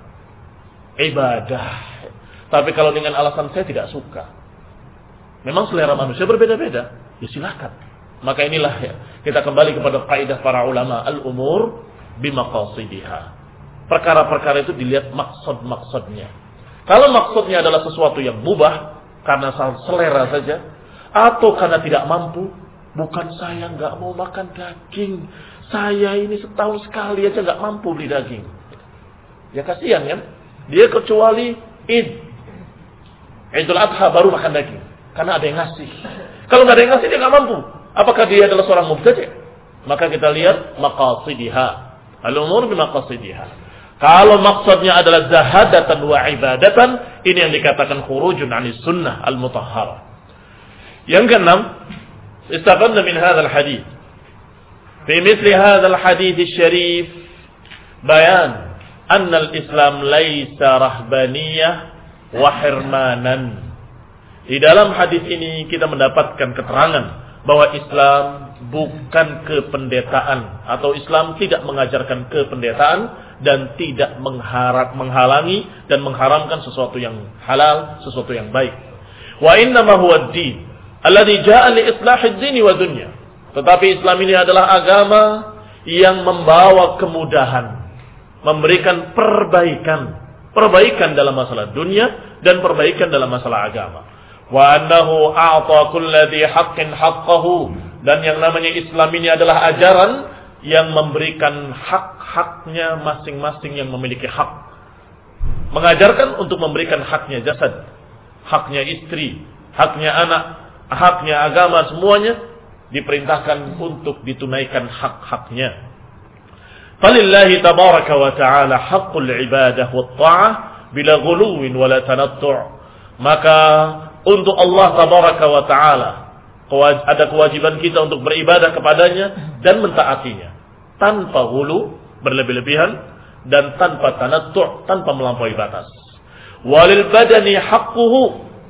ibadah. Tapi kalau dengan alasan saya tidak suka, memang selera manusia berbeda-beda, ya silahkan. Maka inilah ya, kita kembali kepada kaidah para ulama, al-umur bimaqasidiha. Perkara-perkara itu dilihat maksud-maksudnya. Kalau maksudnya adalah sesuatu yang mubah karena selera saja, atau karena tidak mampu, bukan saya nggak mau makan daging, saya ini setahun sekali aja nggak mampu beli daging. Ya kasihan ya, dia kecuali Id, Idul Adha baru makan daging, karena ada yang ngasih. Kalau nggak ada yang ngasih dia nggak mampu. Apakah dia adalah seorang mubtadi'? Maka kita lihat maqasidiha. Al-umur bimaqasidiha. Kalau maksudnya adalah zahadatan wa ibadatan, ini yang dikatakan khurujun 'anis sunnah al-mutahharah. Yang keenam, istafadna min hadzal hadits. Fi mithli hadzal hadits asy-syarif bayan anna al-Islam laisa rahbaniyah wa hirmanan. Di dalam hadis ini kita mendapatkan keterangan bahwa Islam bukan kependetaan, atau Islam tidak mengajarkan kependetaan dan tidak mengharap, menghalangi dan mengharamkan sesuatu yang halal, sesuatu yang baik. Wa innama huwa ad-din alladhi jaa'a li islahid dini wa dunya. Tetapi Islam ini adalah agama yang membawa kemudahan, memberikan perbaikan, perbaikan dalam masalah dunia dan perbaikan dalam masalah agama. Wa annahu a'ta kulli haqqin haqqahu, dan yang namanya Islam ini adalah ajaran yang memberikan hak-haknya masing-masing yang memiliki hak. Mengajarkan untuk memberikan haknya jasad, haknya istri, haknya anak, haknya agama, semuanya diperintahkan untuk ditunaikan hak-haknya. Falillahi tabaraka wa ta'ala haqqul ibadah wa ta'ah bila ghuluwin wala tanattu'. Maka untuk Allah tabaraka wa ta'ala ada kewajiban kita untuk beribadah kepadanya dan mentaatinya tanpa ghulu, berlebih-lebihan, dan tanpa tanattu', tanpa melampaui batas. Walil badani haqquhu,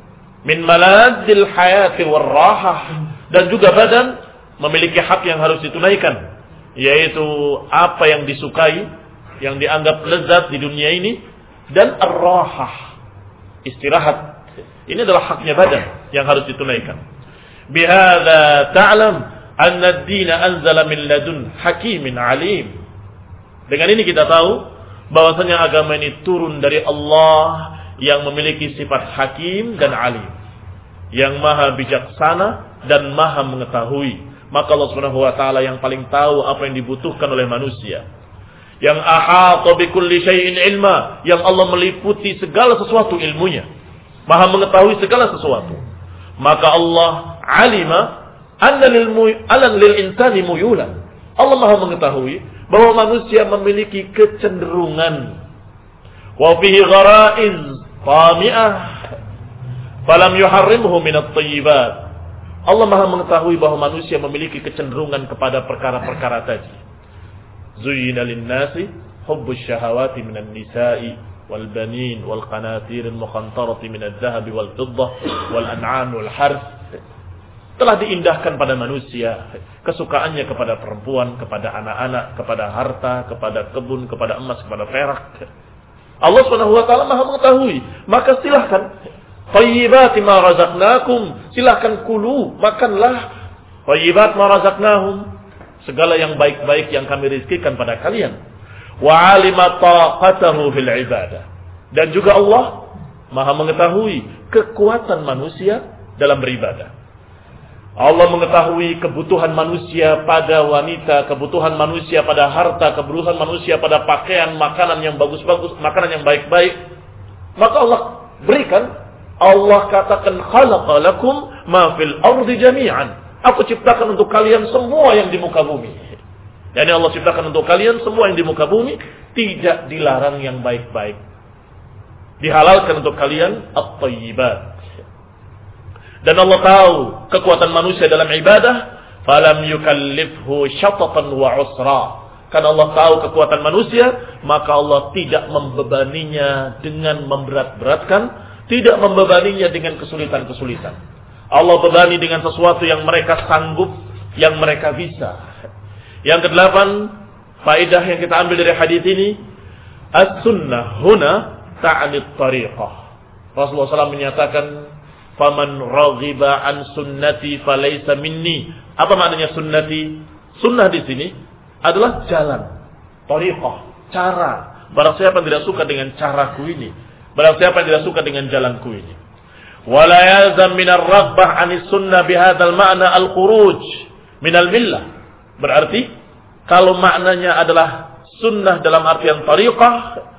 min maladil hayati warrahah, dan juga badan memiliki hak yang harus ditunaikan, yaitu apa yang disukai, yang dianggap lezat di dunia ini, dan ar-rahah, istirahat. Ini adalah haknya badan yang harus ditunaikan. Bihadza ta'lam anna ad-din anzala min ladun hakimin alim. Dengan ini kita tahu bahwasanya agama ini turun dari Allah yang memiliki sifat hakim dan alim, yang maha bijaksana dan maha mengetahui. Maka Allah Subhanahu wa taala yang paling tahu apa yang dibutuhkan oleh manusia. Yang ahata bi kulli syai'in ilma, yang Allah meliputi segala sesuatu ilmunya, maha mengetahui segala sesuatu. Maka Allah alima anna lil alan lil insani muyulan. Allah maha mengetahui bahwa manusia memiliki kecenderungan. Wa fihi ghara'iz tami'ah falam yuharrimhu min at-thayyibat. Allah maha mengetahui bahwa manusia memiliki kecenderungan kepada perkara-perkara tadi. Zuyyina lin-nasi hubbus syahawati minan nisa'i wal banin wal qanatir al-muqantarati minadh dhahabi wal fiddah wal an'am wal harth. Telah diindahkan pada manusia kesukaannya kepada perempuan, kepada anak-anak, kepada harta, kepada kebun, kepada emas, kepada perak. Allah Subhanahu wa taala maha mengetahui. Maka silahkan tayyibati ma razaqnakum, silahkan kulu, makanlah tayyibat ma razaqnahum, segala yang baik-baik yang kami rizkikan pada kalian. Wa alima taqatahu fil ibadah, dan juga Allah maha mengetahui kekuatan manusia dalam beribadah. Allah mengetahui kebutuhan manusia pada wanita, kebutuhan manusia pada harta, kebutuhan manusia pada pakaian, makanan yang bagus-bagus, makanan yang baik-baik. Maka Allah berikan. Allah katakan khalaqa lakum ma fil ardi jami'an. Aku ciptakan untuk kalian semua yang di muka bumi. Yani Allah ciptakan untuk kalian semua yang di muka bumi, tidak dilarang yang baik-baik. Dihalalkan untuk kalian at-thayyibat. Dan Allah tahu kekuatan manusia dalam ibadah, falam yukallifhu syatatan wa usra. Karena Allah tahu kekuatan manusia, maka Allah tidak membebaninya dengan memberat-beratkan, tidak membebaninya dengan kesulitan-kesulitan. Allah bebani dengan sesuatu yang mereka sanggup, yang mereka bisa. Yang kedelapan, faedah yang kita ambil dari hadis ini, as-sunnah huna ta'anit tariqah. Rasulullah shallallahu alaihi wasallam menyatakan, faman raghiba an sunnati falaysa minni. Apa maknanya sunnati? Sunnah di sini adalah jalan, tariqah, cara. Barang siapa yang tidak suka dengan caraku ini, barang siapa yang tidak suka dengan jalanku ini. Wala yalzam min ar-raghbah anis sunnah bihadzal ma'na al-khuruj min al-millah. Berarti kalau maknanya adalah sunnah dalam artian tariqah,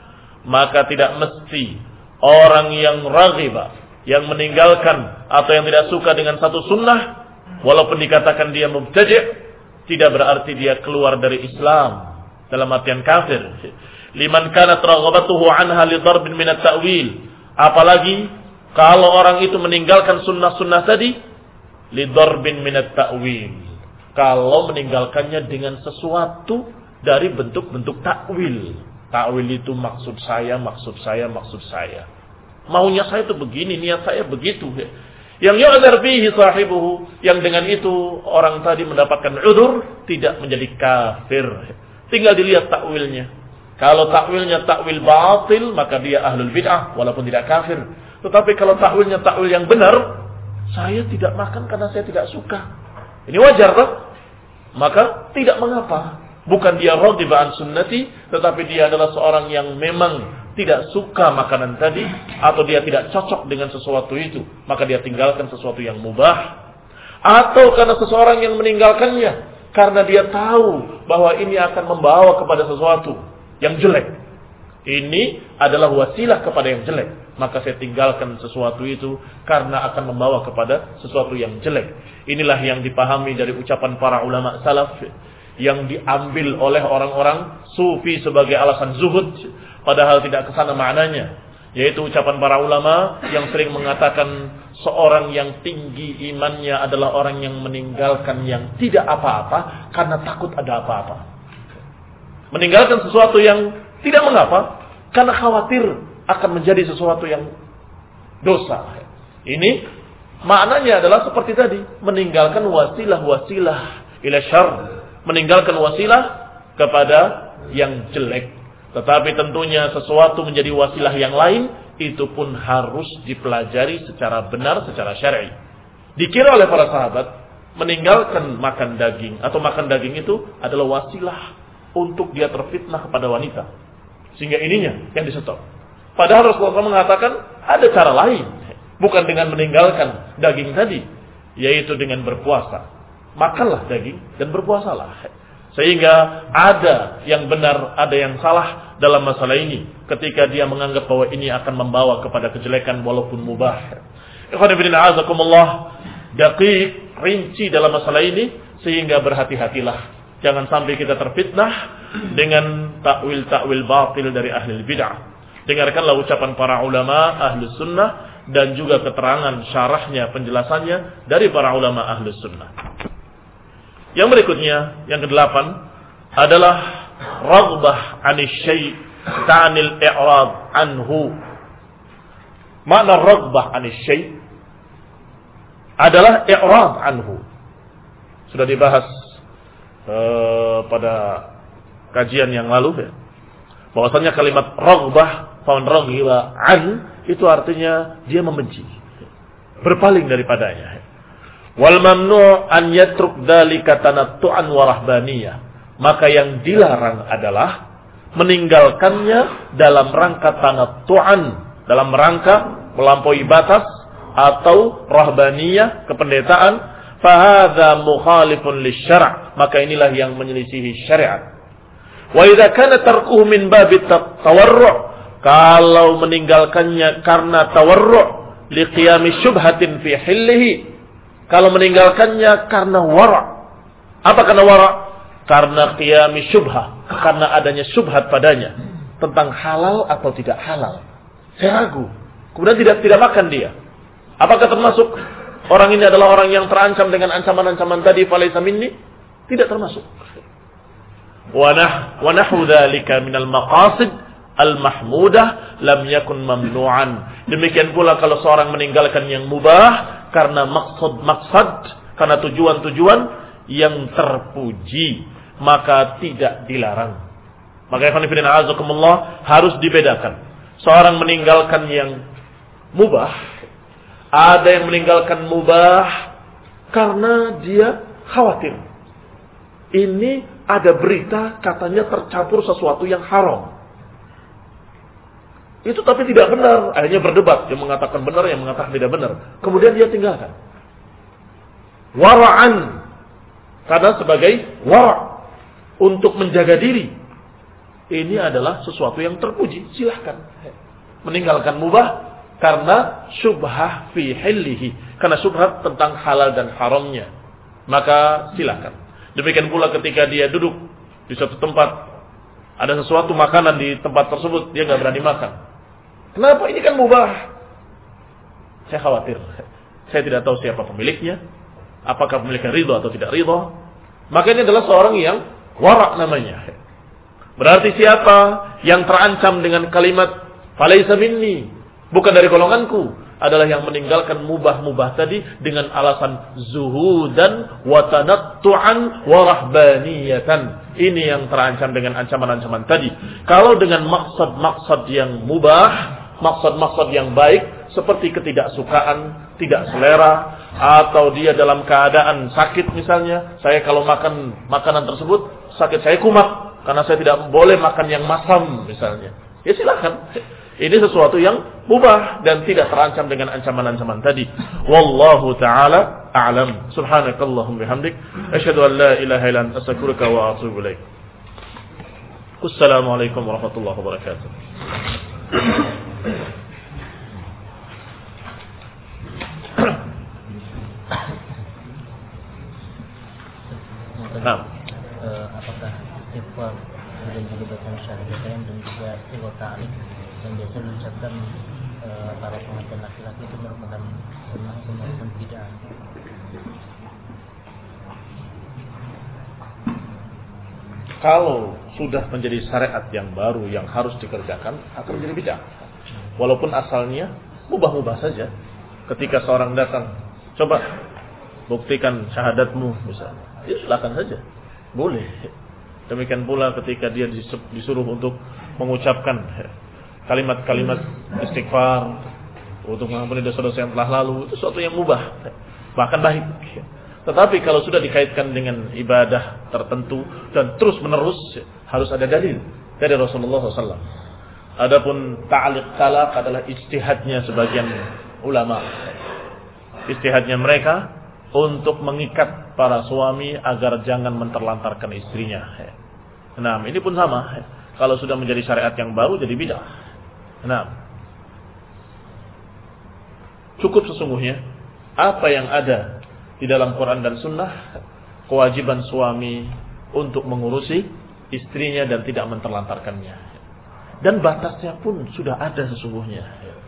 maka tidak mesti orang yang raghibah, yang meninggalkan atau yang tidak suka dengan satu sunnah, walaupun dikatakan dia mubtadi', tidak berarti dia keluar dari Islam dalam artian kafir. Liman kanat raghabatuhu anha li darbin min at-ta'wil. Apalagi kalau orang itu meninggalkan sunnah-sunnah tadi li darbin min at-ta'wil. Kalau meninggalkannya dengan sesuatu dari bentuk-bentuk takwil. Takwil itu maksud saya, maksud saya, maksud saya. Maunya saya itu begini, niat saya begitu. Yang yu'dzar bihi sahibuhu, yang dengan itu orang tadi mendapatkan udzur, tidak menjadi kafir. Tinggal dilihat takwilnya. Kalau takwilnya takwil batil, maka dia ahlul bid'ah walaupun tidak kafir. Tetapi kalau takwilnya takwil yang benar, saya tidak makan karena saya tidak suka. Ini wajar tak? Maka tidak mengapa. Bukan dia raghibah an sunnati, tetapi dia adalah seorang yang memang tidak suka makanan tadi, atau dia tidak cocok dengan sesuatu itu, maka dia tinggalkan sesuatu yang mubah. Atau karena seseorang yang meninggalkannya karena dia tahu bahwa ini akan membawa kepada sesuatu yang jelek. Ini adalah wasilah kepada yang jelek, maka saya tinggalkan sesuatu itu karena akan membawa kepada sesuatu yang jelek. Inilah yang dipahami dari ucapan para ulama salaf, yang diambil oleh orang-orang sufi sebagai alasan zuhud, padahal tidak kesana maknanya. Yaitu ucapan para ulama yang sering mengatakan seorang yang tinggi imannya adalah orang yang meninggalkan yang tidak apa-apa karena takut ada apa-apa. Meninggalkan sesuatu yang tidak mengapa karena khawatir akan menjadi sesuatu yang dosa. Ini Maknanya adalah seperti tadi, meninggalkan wasilah-wasilah ila syarr, meninggalkan wasilah kepada yang jelek. Tetapi tentunya sesuatu menjadi wasilah yang lain, itu pun harus dipelajari secara benar, secara syar'i. Dikira oleh para sahabat, meninggalkan makan daging atau makan daging itu adalah wasilah untuk dia terfitnah kepada wanita. Sehingga ininya yang disetop. Padahal Rasulullah mengatakan ada cara lain. Bukan dengan meninggalkan daging tadi, yaitu dengan berpuasa. Makanlah daging dan berpuasalah. Sehingga ada yang benar, ada yang salah dalam masalah ini. Ketika dia menganggap bahwa ini akan membawa kepada kejelekan walaupun mubah. Ikhwan fillah a'azakumullah, daqiq, rinci dalam masalah ini, sehingga berhati-hatilah. Jangan sampai kita terfitnah dengan takwil-takwil batil dari ahli bid'ah. Dengarkanlah ucapan para ulama ahli sunnah dan juga keterangan syarahnya, penjelasannya dari para ulama ahli sunnah. Yang berikutnya, yang kedelapan adalah raghbah 'anil syai' ta'nil i'rad anhu. Makna raghbah 'anil syai' adalah i'rad anhu. Sudah dibahas uh, pada kajian yang lalu ya. Bahwasanya kalimat raghbah, faman raghiba an, itu artinya dia membenci, berpaling daripadanya. Wal mamnu' an yatruk dzalika tanattu'an wa rahbaniyah. Maka yang dilarang adalah meninggalkannya dalam rangka tanattu'an, dalam rangka melampaui batas, atau rahbaniyah, kependetaan. Fa hadza mukhalifun lisyara', maka inilah yang menyelisihi syariat. Wa idza kana tarkuhu min babit tawarru', kalau meninggalkannya karena tawarru' liqiyami syubhatin fi hillihi, kalau meninggalkannya karena wara'. Apa karena wara'? Karena qiyami syubhah, karena adanya syubhat padanya tentang halal atau tidak halal. Saya ragu. Kemudian tidak tidak makan dia. Apakah termasuk orang ini adalah orang yang terancam dengan ancaman-ancaman tadi, falaysa minni? Tidak termasuk. Wa nah wa nahu dzalika minal maqasid al-mahmudah lam yakun mamnu'an. Demikian pula kalau seorang meninggalkan yang mubah karena maksud-maksud, karena tujuan-tujuan yang terpuji, maka tidak dilarang. Maka ikhwan fillah a'azakumullah, harus dibedakan. Seorang meninggalkan yang mubah, ada yang meninggalkan mubah karena dia khawatir. Ini ada berita katanya tercampur sesuatu yang haram. Itu tapi tidak benar. Akhirnya berdebat. Yang mengatakan benar, yang mengatakan tidak benar. Kemudian dia tinggalkan. Wara'an. Karena sebagai wara'. Untuk menjaga diri. Ini adalah sesuatu yang terpuji. Silahkan. Meninggalkan mubah. Karena syubhah fi hillihi. Karena syubhat tentang halal dan haramnya. Maka silahkan. Demikian pula ketika dia duduk di suatu tempat. Ada sesuatu makanan di tempat tersebut. Dia nggak berani makan. Kenapa? Ini kan mubah. Saya khawatir. Saya tidak tahu siapa pemiliknya. Apakah pemiliknya ridho atau tidak ridho. Maka ini adalah seorang yang wara' namanya. Berarti siapa yang terancam dengan kalimat falaysa minni, bukan dari golonganku, adalah yang meninggalkan mubah-mubah tadi dengan alasan zuhudan wa tanattu'an wa rahbaniyatan. Ini yang terancam dengan ancaman-ancaman tadi. Kalau dengan maksud-maksud yang mubah, maksud-maksud yang baik, seperti ketidaksukaan, tidak selera, atau dia dalam keadaan sakit misalnya, saya kalau makan makanan tersebut, sakit saya kumat, karena saya tidak boleh makan yang masam misalnya. Ya silakan. Ini sesuatu yang mubah dan tidak terancam dengan ancaman-ancaman tadi. Wallahu ta'ala a'lam. Subhanakallahumma bihamdik, asyhadu an la ilaha illa anta astaghfiruka wa atubu ilaik. Wassalamualaikum warahmatullahi wabarakatuh. Nah, apakah istighfar dan juga bacaan syahadatain dan juga istighfar ta'lim yang biasa diucapkan e, para pengantin laki-laki itu merupakan sunnah atau merupakan bid'ah? Kalau sudah menjadi syariat yang baru yang harus dikerjakan, akan menjadi bid'ah. Walaupun asalnya mubah-mubah saja. Ketika seorang datang Coba buktikan syahadatmu misalnya. Ya silakan saja. Boleh. Demikian pula ketika dia disuruh untuk mengucapkan kalimat-kalimat istighfar untuk mengampuni dosa-dosa yang telah lalu, itu sesuatu yang mubah, bahkan baik. Tetapi kalau sudah dikaitkan dengan ibadah tertentu dan terus menerus, harus ada dalil dari Rasulullah shallallahu alaihi wasallam. Adapun ta'liq talaq adalah ijtihadnya sebagian ulama. Ijtihadnya mereka untuk mengikat para suami agar jangan menterlantarkan istrinya. Nah, ini pun sama. Kalau sudah menjadi syariat yang baru jadi bidah. Nah, cukup sesungguhnya apa yang ada di dalam Quran dan Sunnah, kewajiban suami untuk mengurusi istrinya dan tidak menterlantarkannya. Dan batasnya pun sudah ada sesungguhnya.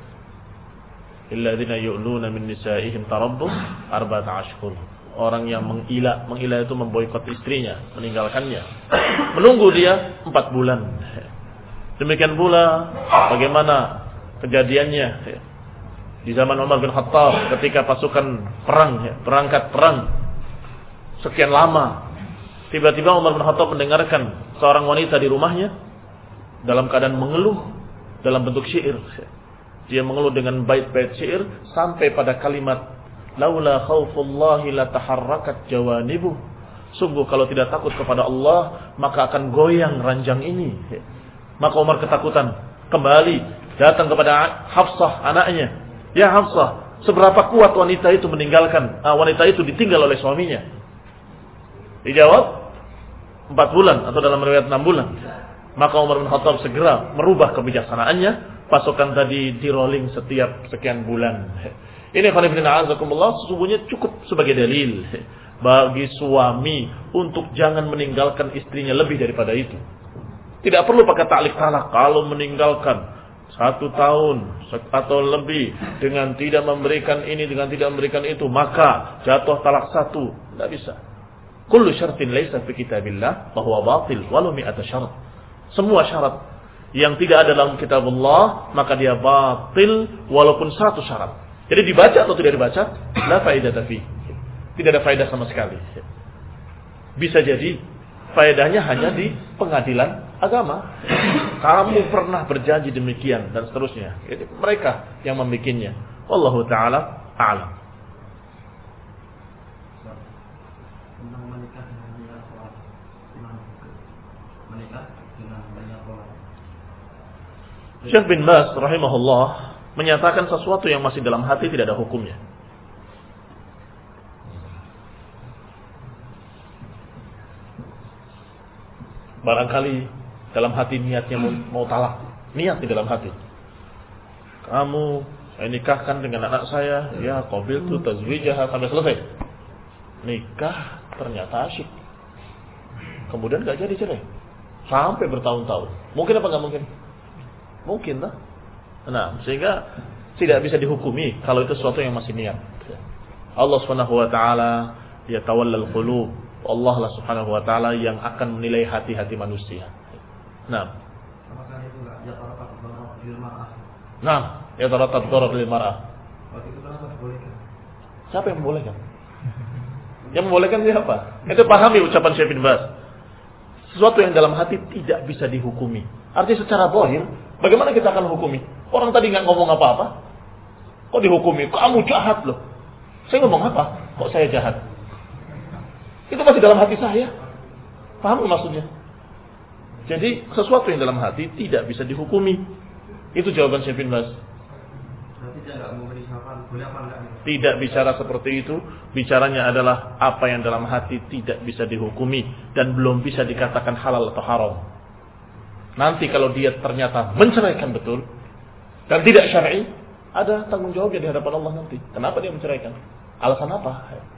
Illadzina yu'luna min nisa'ihim tarabbus arba'ata ashhur. Orang yang mengila, mengila itu memboikot istrinya, meninggalkannya, menunggu dia empat bulan. Demikian pula bagaimana kejadiannya di zaman Umar bin Khattab ketika pasukan perang ya, berangkat perang sekian lama, tiba-tiba Umar bin Khattab mendengarkan seorang wanita di rumahnya dalam keadaan mengeluh dalam bentuk syair. Dia mengeluh dengan bait-bait syair sampai pada kalimat laula khaufullahi la taharrakat jawanibuh. Sungguh kalau tidak takut kepada Allah maka akan goyang ranjang ini. Maka Umar ketakutan, kembali datang kepada Hafsah anaknya. Ya Hafsah, seberapa kuat wanita itu meninggalkan, ah, wanita itu ditinggal oleh suaminya? Dijawab, empat bulan atau dalam riwayat enam bulan. Maka Umar bin Khattab segera merubah kebijaksanaannya, pasukan tadi di rolling setiap sekian bulan. Ini khonibina azakumullah sesungguhnya cukup sebagai dalil bagi suami untuk jangan meninggalkan istrinya lebih daripada itu. Tidak perlu pakai ta'liq talaq. Kalau meninggalkan satu tahun atau lebih dengan tidak memberikan ini, dengan tidak memberikan itu, maka jatuh talak satu. Tidak bisa. Kullu syartin laysa fi kitabillah fahuwa batil walau mi'ata syarat. Semua syarat yang tidak ada dalam kitab Allah maka dia batil walaupun seratus syarat. Jadi dibaca atau tidak dibaca, la faedata fi. Tidak ada faedah sama sekali. Bisa jadi faedahnya hanya di pengadilan agama. Kamu pernah berjanji demikian dan seterusnya. Jadi mereka yang membikinnya. Wallahu taala a'lam. Syekh bin Baz rahimahullah menyatakan sesuatu yang masih dalam hati tidak ada hukumnya. Barangkali dalam hati niatnya mau, mau talak, niat di dalam hati. Kamu saya nikahkan dengan anak saya, ya qabiltu tazwijaha, sampai selesai. Nikah ternyata asyik. Kemudian gak jadi cerai. Sampai bertahun-tahun. Mungkin apa enggak mungkin? Mungkin lah. Nah, sehingga tidak bisa dihukumi kalau itu sesuatu yang masih niat. Allah Subhanahu wa taala yatawallal qulub. Allah lah Subhanahu wa taala yang akan menilai hati-hati manusia. Nah. Apakah itu enggak yataratat darar lil mar'ah? Nah, yataratat darar lil mar'ah. Waktu itu kenapa dibolehkan? Siapa yang membolehkan? Yang membolehkan siapa? Itu pahami ucapan Syekh bin Baz. Sesuatu yang dalam hati tidak bisa dihukumi. Artinya secara zahir, bagaimana kita akan hukumi? Orang tadi nggak ngomong apa-apa, kok dihukumi? Kamu jahat loh. Saya ngomong apa? Kok saya jahat? Itu masih dalam hati saya. Paham maksudnya? Jadi sesuatu yang dalam hati tidak bisa dihukumi. Itu jawaban Syekh bin Baz. Tidak bicara seperti itu. Bicaranya adalah apa yang dalam hati tidak bisa dihukumi dan belum bisa dikatakan halal atau haram. Nanti kalau dia ternyata menceraikan betul dan tidak syar'i, ada tanggung jawabnya di hadapan Allah nanti. Kenapa dia menceraikan? Alasan apa?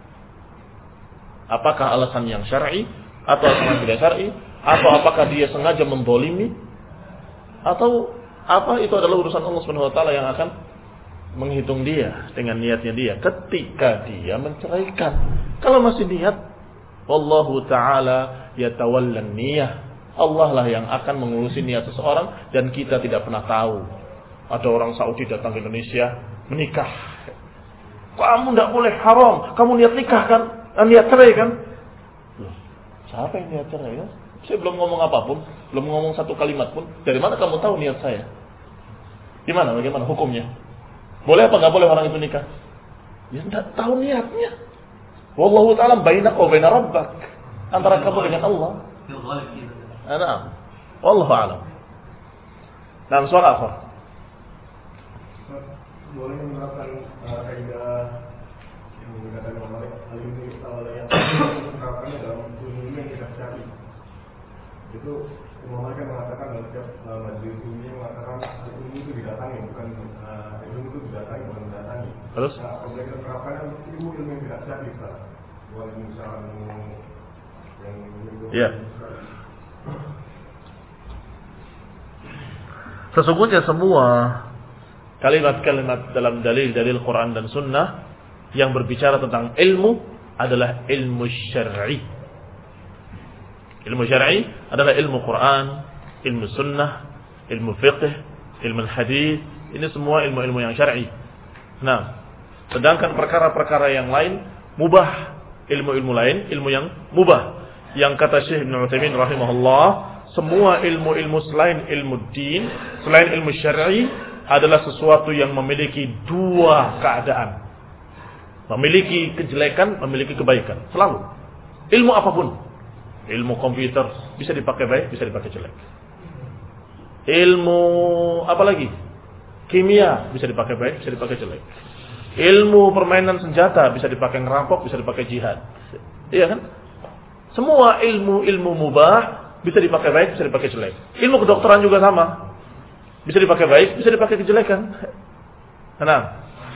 Apakah alasan yang syar'i atau alasan yang tidak syar'i? Atau apakah dia sengaja membolimi? Atau apa? Itu adalah urusan Allah Subhanahu wa taala yang akan menghitung dia dengan niatnya dia ketika dia menceraikan. Kalau masih niat, wallahu taala yatawallan niyah. Allah lah yang akan mengurusi niat seseorang dan kita tidak pernah tahu. Ada orang Saudi datang ke Indonesia menikah. Kamu tidak boleh, haram. Kamu niat nikah kan? Niat cerai kan? Loh, siapa yang niat cerai ya? Saya belum ngomong apapun, belum ngomong satu kalimat pun. Dari mana kamu tahu niat saya? Gimana? Bagaimana hukumnya? Boleh apa nggak boleh orang itu nikah? Ya tidak tahu niatnya. Wallahu ta'ala bainaka wa baina rabbak. Antara kamu dengan Allah. Nah, wallahu a'lam. Nah, soal apa? Boleh menerapkan kaidah yang menggunakan nomor alumni awal yang menerapkannya dalam ilmu yang tidak syar'i. Itu ulama kan mengatakan dalam setiap majelis ilmu yang mengatakan ilmu itu didatangi, bukan ilmu itu didatangi, bukan mendatangi. Terus? Nah, kalau kita menerapkannya ilmu ilmu yang tidak syar'i, Pak. Bukan misalnya yang ya. Sesungguhnya semua kalimat-kalimat dalam dalil-dalil Quran dan Sunnah yang berbicara tentang ilmu adalah ilmu syar'i. Ilmu syar'i adalah ilmu Quran, ilmu Sunnah, ilmu fiqh, ilmu hadis. Ini semua ilmu-ilmu yang syar'i. Nah, sedangkan perkara-perkara yang lain mubah, ilmu-ilmu lain, ilmu yang mubah. Yang kata Syekh Ibn Utsaimin rahimahullah, semua ilmu-ilmu selain ilmu din, selain ilmu syar'i adalah sesuatu yang memiliki dua keadaan. Memiliki kejelekan, memiliki kebaikan. Selalu. Ilmu apapun. Ilmu komputer bisa dipakai baik, bisa dipakai jelek. Ilmu apa lagi? Kimia bisa dipakai baik, bisa dipakai jelek. Ilmu permainan senjata bisa dipakai ngerampok, bisa dipakai jihad. Iya kan? Semua ilmu-ilmu mubah bisa dipakai baik, bisa dipakai jelek. Ilmu kedokteran juga sama. Bisa dipakai baik, bisa dipakai kejelekan. Nah,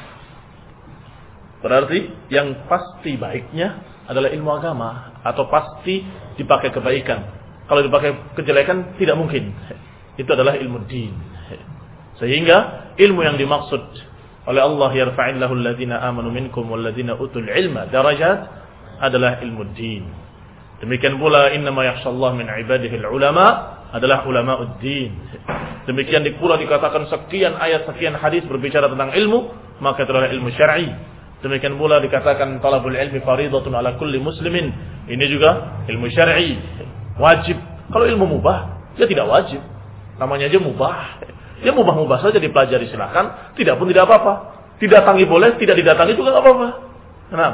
berarti yang pasti baiknya adalah ilmu agama, atau pasti dipakai kebaikan. Kalau dipakai kejelekan tidak mungkin. Itu adalah ilmu din. Sehingga ilmu yang dimaksud oleh Allah, yarfa'illahu alladhina amanu minkum walladhina utul ilma darajat, adalah ilmu din. Demikian pula innama yakhshallahu min ibadihi ulama, adalah ulama uddin. Demikian pula dikatakan sekian ayat, sekian hadis berbicara tentang ilmu, maka itu adalah ilmu syar'i. Demikian pula dikatakan talabul ilmi faridatun ala kulli muslimin. Ini juga ilmu syar'i, wajib. Kalau ilmu mubah, dia tidak wajib. Namanya aja mubah. Dia mubah-mubah saja dipelajari, silakan. Tidak pun tidak apa-apa. Didatangi boleh, tidak didatangi juga enggak apa-apa. Nah,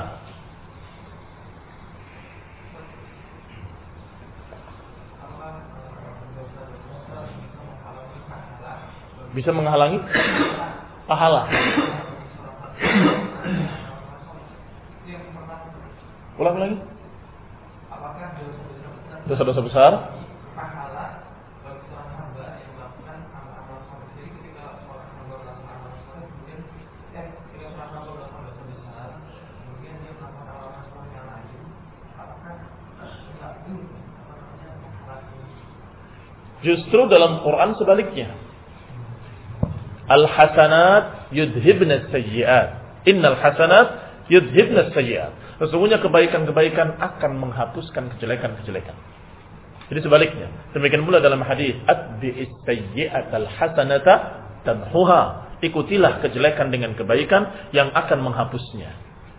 bisa menghalangi pahala. Ulang lagi. Dosa-dosa besar. Justru dalam Quran sebaliknya. Al-hasanat yudhibna as-sayyi'at. Innal hasanat yudhibna as-sayyi'at. Sesungguhnya kebaikan-kebaikan akan menghapuskan kejelekan-kejelekan. Jadi sebaliknya. Demikian pula dalam hadis, atbi'is sayyi'atal hasanata tamhuha. Ikutilah kejelekan dengan kebaikan yang akan menghapusnya.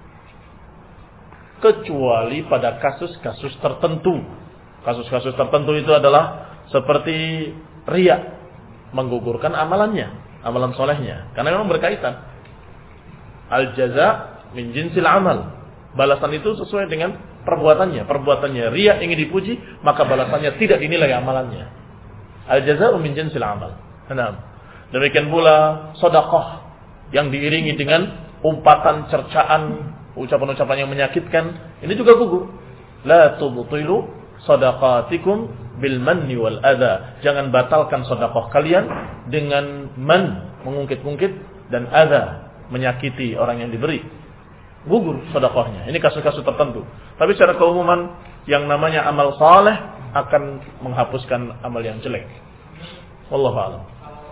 Kecuali pada kasus-kasus tertentu. Kasus-kasus tertentu itu adalah seperti riya, menggugurkan amalannya, amalan solehnya, karena memang berkaitan. Al-jaza min jinsil amal. Balasan itu sesuai dengan perbuatannya. Perbuatannya riya, ingin dipuji, maka balasannya tidak dinilai amalannya. Al-jaza min jinsil amal. Nah, demikian pula sedekah yang diiringi dengan umpatan, cercaan, ucapan-ucapan yang menyakitkan, ini juga gugur. La tubtilu sadaqatikum bil manni wal adha. Jangan batalkan sedekah kalian dengan man, mengungkit-ungkit, dan adha, menyakiti orang yang diberi. Gugur sedekahnya. Ini kasus-kasus tertentu. Tapi secara keumuman yang namanya amal saleh akan menghapuskan amal yang jelek. Wallahu a'lam.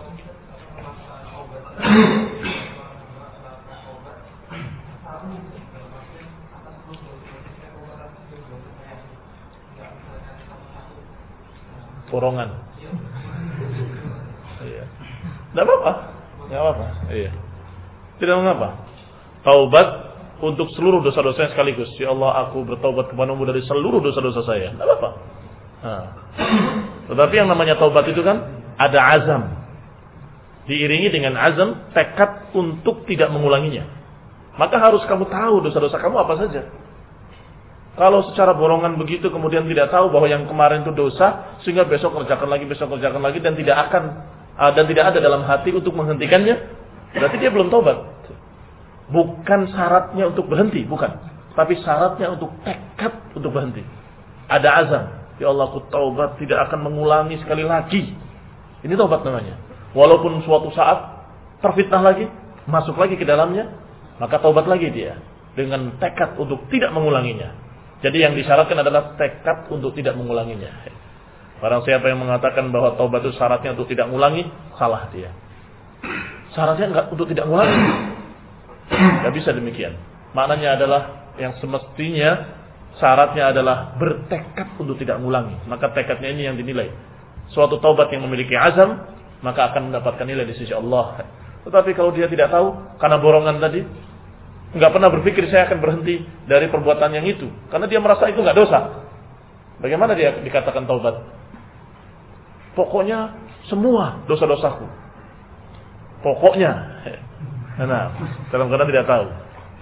Borongan. Iya. Tidak apa-apa. Tidak apa-apa. Iya. Tidak mengapa. taubat untuk seluruh dosa-dosanya sekaligus. Ya Allah, aku bertaubat kepadamu dari seluruh dosa-dosa saya. Tidak apa-apa. Nah. Tetapi yang namanya taubat itu kan ada azam. Diiringi dengan azam, tekad untuk tidak mengulanginya. Maka harus kamu tahu dosa-dosa kamu apa saja. Kalau secara borongan begitu kemudian tidak tahu bahwa yang kemarin itu dosa, sehingga besok kerjakan lagi, besok kerjakan lagi dan tidak akan uh, dan tidak ada dalam hati untuk menghentikannya, berarti dia belum taubat. Bukan syaratnya untuk berhenti, bukan. Tapi syaratnya untuk tekad untuk berhenti. Ada azam. Ya Allah, aku taubat, tidak akan mengulangi sekali lagi. Ini taubat namanya. Walaupun suatu saat terfitnah lagi, masuk lagi ke dalamnya, maka taubat lagi dia dengan tekad untuk tidak mengulanginya. Jadi yang disyaratkan adalah tekad untuk tidak mengulanginya. Barang siapa yang mengatakan bahwa taubat itu syaratnya untuk tidak mengulangi, salah dia. Syaratnya enggak untuk tidak mengulangi. Enggak bisa demikian. Maknanya adalah yang semestinya syaratnya adalah bertekad untuk tidak mengulangi. Maka tekadnya ini yang dinilai. Suatu taubat yang memiliki azam, maka akan mendapatkan nilai di sisi Allah. Tetapi kalau dia tidak tahu karena borongan tadi, enggak pernah berpikir saya akan berhenti dari perbuatan yang itu, karena dia merasa itu enggak dosa. Bagaimana dia dikatakan taubat? Pokoknya semua dosa-dosaku. Pokoknya. Nah, dalam keadaan tidak tahu.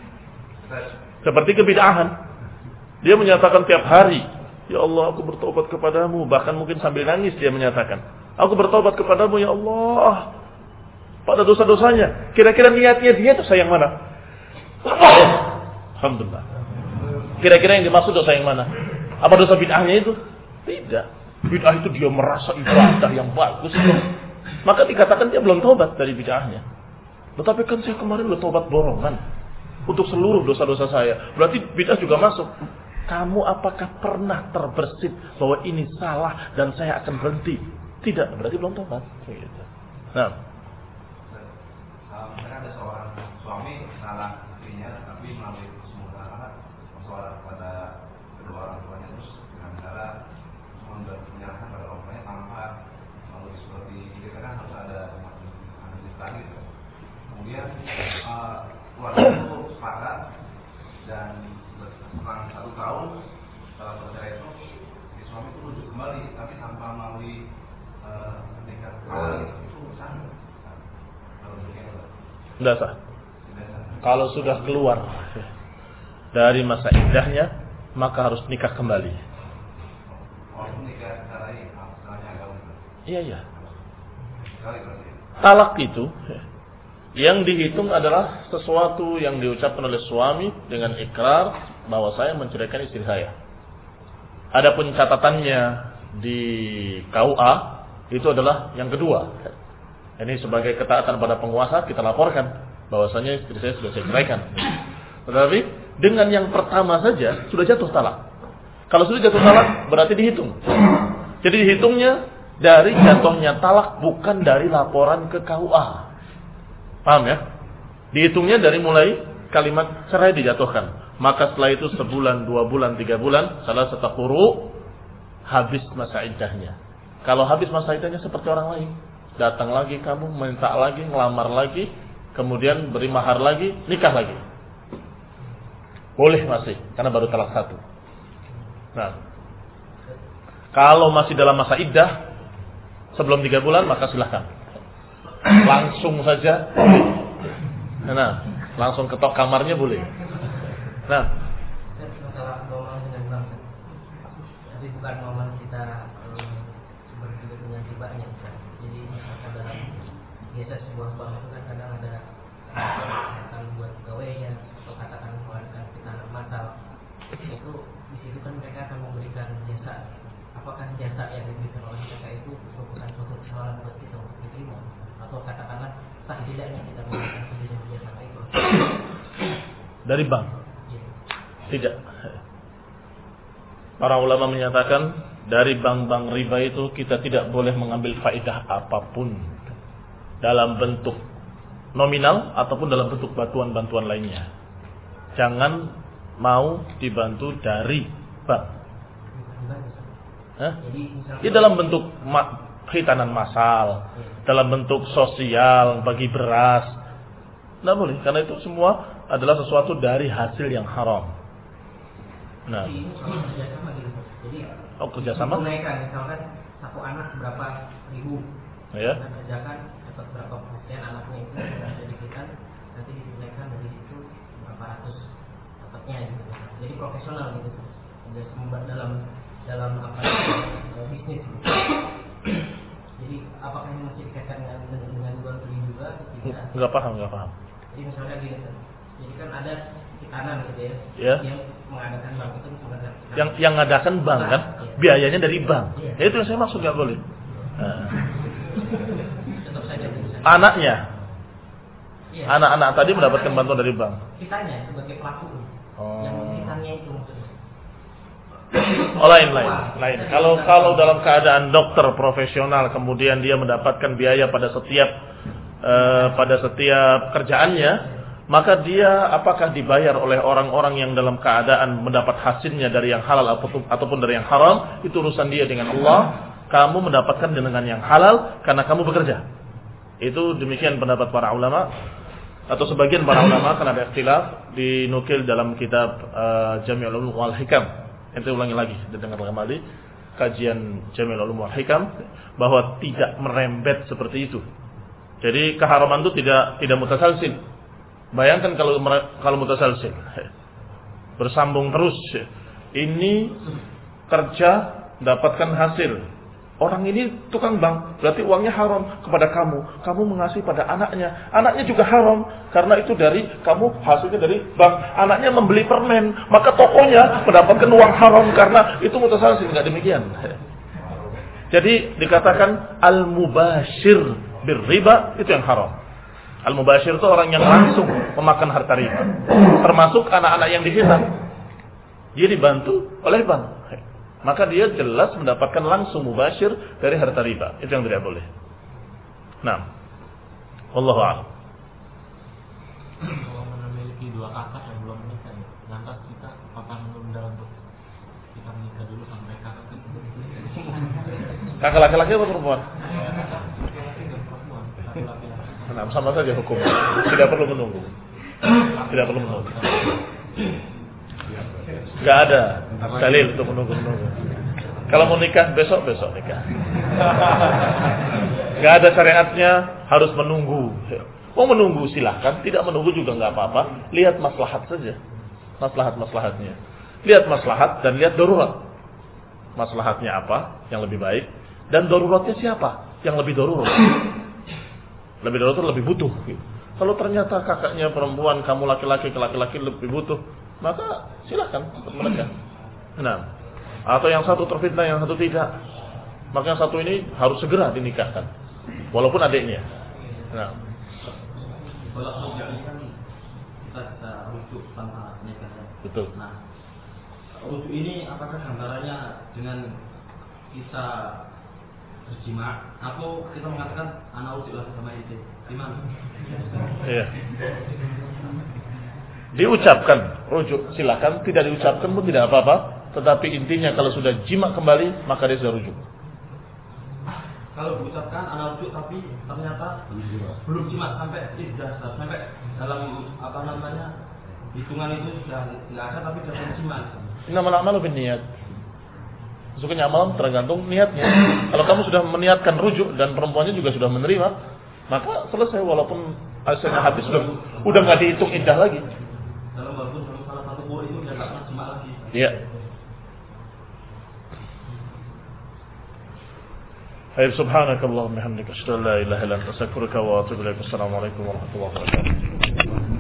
Seperti kebid'ahan. Dia menyatakan tiap hari, ya Allah, aku bertobat kepadamu. Bahkan mungkin sambil nangis dia menyatakan, aku bertobat kepadamu ya Allah. Pada dosa-dosanya. Kira-kira niatnya dia itu sayang mana? Alhamdulillah. Kira-kira yang dimaksud dosa yang mana? Apa dosa bid'ahnya itu? Tidak. Bid'ah itu dia merasa ibadah yang bagus itu. Maka dikatakan dia belum taubat dari bid'ahnya. Tetapi kan saya kemarin udah taubat borongan untuk seluruh dosa-dosa saya. Berarti bid'ah juga masuk. Kamu apakah pernah terbersit bahwa ini salah dan saya akan berhenti? Tidak, berarti belum taubat. Gitu. Nah, ada seorang suami salah tapi melalui semua anak bersuara kepada kedua orang tuanya terus dengan cara menyerahkan pada orang tuanya tanpa melalui seperti dikatakan harus ada analisis lagi. Kemudian uh, keluarga itu sepakat dan setelah satu tahun setelah bercerai itu si suami itu rujuk kembali tapi tanpa melalui uh, tingkat awal itu sah. Kalau begitu tidak sah. Kalau sudah keluar dari masa iddahnya, maka harus nikah kembali. Iya, iya. Talak itu yang dihitung adalah sesuatu yang diucapkan oleh suami dengan ikrar bahwa saya menceraikan istri saya. Adapun catatannya di K U A itu adalah yang kedua. Ini sebagai ketaatan pada penguasa kita laporkan bahwasanya istri saya sudah saya ceraikan. Tetapi dengan yang pertama saja sudah jatuh talak. Kalau sudah jatuh talak berarti dihitung. Jadi dihitungnya dari jatuhnya talak bukan dari laporan ke K U A. Paham ya? Dihitungnya dari mulai kalimat cerai dijatuhkan. Maka setelah itu sebulan, dua bulan, tiga bulan, salah satu huru habis masa iddahnya. Kalau habis masa iddahnya seperti orang lain, datang lagi kamu minta lagi, ngelamar lagi, kemudian beri mahar lagi, nikah lagi. Boleh masih, karena baru talak satu. Nah, kalau masih dalam masa iddah sebelum tiga bulan, maka silahkan. Langsung saja boleh. Nah, langsung ketok kamarnya boleh. Nah, masalah ngomong dengan bang, tapi bukan ngomong kita berpikir dengan tibanya. Jadi misalkan dalam biasa sebuah bank itu kan kadang ada akan buat pegawainya atau katakan mengeluarkan kita masal itu di situ kan mereka akan memberikan jasa. Apakah jasa yang diberikan oleh mereka itu merupakan suatu kesalahan buat kita untuk diterima atau katakanlah sah tidaknya kita memberikan pemberian jasa itu dari bank? Ya. Tidak. Para ulama menyatakan dari bank-bank riba itu kita tidak boleh mengambil faedah apapun dalam bentuk nominal ataupun dalam bentuk bantuan-bantuan lainnya. Jangan mau dibantu dari bank. Hah? Ya, dalam bentuk ma- hitanan massal, dalam bentuk sosial bagi beras, tidak boleh. Karena itu semua adalah sesuatu dari hasil yang haram. Nah, ini sama kerjasama gitu. Jadi oh kerjasama? Tunaikan misalkan satu anak berapa ribu, Ya. dan kerjakan dapat berapa persen anaknya itu diberikan, nanti ditunaikan dari situ berapa ratus dapatnya gitu. Jadi profesional gitu. Jadi dalam dalam apa bisnis. Gitu. Jadi apakah ini masih dikaitkan dengan dengan jual beli juga? Tidak. Enggak paham, enggak paham. Jadi misalnya gini, jadi kan ada kanan gitu ya, Ya. yang mengadakan bank itu misalnya Yang yang ngadakan bank kan, ya. biayanya dari bank. Ya. Ya, itu yang saya maksud nggak boleh. Nah. Tetap saja bisa. Anaknya, Ya. anak-anak tadi mendapatkan bantuan dari bank. Kitanya sebagai pelaku, Oh. yang kitanya itu maksudnya. Oh lain lain lain. Kalau kalau dalam keadaan dokter profesional kemudian dia mendapatkan biaya pada setiap uh, pada setiap kerjaannya, maka dia apakah dibayar oleh orang-orang yang dalam keadaan mendapat hasilnya dari yang halal ataupun dari yang haram, itu urusan dia dengan Allah. Kamu mendapatkan dengan yang halal karena kamu bekerja. Itu demikian pendapat para ulama atau sebagian para ulama, karena ada ikhtilaf dinukil dalam kitab uh, Jami'ul Ulum wal Hikam. Ente ulangi lagi dan dengar kembali kajian Jami'ul Ulum wal Hikam bahwa tidak merembet seperti itu. Jadi keharaman itu tidak tidak mutasalsil. Bayangkan kalau kalau mutasalsil bersambung terus. Ini kerja dapatkan hasil. Orang ini tukang bank, berarti uangnya haram kepada kamu. Kamu mengasihi pada anaknya. Anaknya juga haram, karena itu dari kamu hasilnya dari bank. Anaknya membeli permen, maka tokonya mendapatkan uang haram karena itu mutasalsil. Enggak demikian. Jadi dikatakan al-mubashir birriba itu yang haram. Al-mubashir itu orang yang langsung memakan harta riba. Termasuk anak-anak yang dihitam. Dia dibantu oleh bank. Maka dia jelas mendapatkan langsung mubashir dari harta riba. Itu yang tidak boleh. Nah, wallahu a'lam. Kalau memiliki dua kakak yang belum menikah, lantas kita apakah menunda untuk kita menikah dulu sampai kakak itu? Kakak laki-laki atau perempuan? Laki-laki dan perempuan. Satu laki-laki. Nah, sama saja hukum. Tidak perlu menunggu. Tidak perlu menunggu. Gak ada dalil untuk menunggu-menunggu. Kalau mau nikah besok-besok nikah. Gak ada syariatnya harus menunggu. Mau menunggu silahkan, tidak menunggu juga nggak apa-apa. Lihat maslahat saja, maslahat-maslahatnya. Lihat maslahat dan lihat darurat. Maslahatnya apa yang lebih baik dan daruratnya siapa yang lebih darurat. Lebih darurat lebih butuh. Kalau ternyata kakaknya perempuan, kamu laki-laki, laki-laki lebih butuh, maka silakan untuk menikah. Nah, atau yang satu terfitnah, yang satu tidak, maka yang satu ini harus segera dinikahkan, walaupun adiknya. Nah, Kalau rujuk ini kan kita bisa rujuk tanpa nikah. betul. Nah, rujuk ini apakah gambarannya dengan kita berjima atau kita mengatakan anak rujuk lagi sama itu? Gimana? Iya. Diucapkan rujuk silakan, tidak diucapkan pun tidak apa-apa. Tetapi intinya kalau sudah jima kembali maka dia sudah rujuk. Kalau diucapkan anak rujuk tapi ternyata belum jima sampai tidak sampai dalam apa namanya hitungan itu sudah nggak ada tapi sudah jima. Innamal a'malu binniyat. Sesungguhnya amalan tergantung niatnya. Kalau kamu sudah meniatkan rujuk dan perempuannya juga sudah menerima, maka selesai walaupun hasilnya habis sudah udah nggak dihitung iddah lagi. Dalam walaupun salah satu kur itu sudah nggak pernah jima lagi. Iya. Baik, subhanakallahumma hamdika asyhadu an la ilaha illa anta astaghfiruka wa atubu ilaik. Assalamualaikum warahmatullahi wabarakatuh.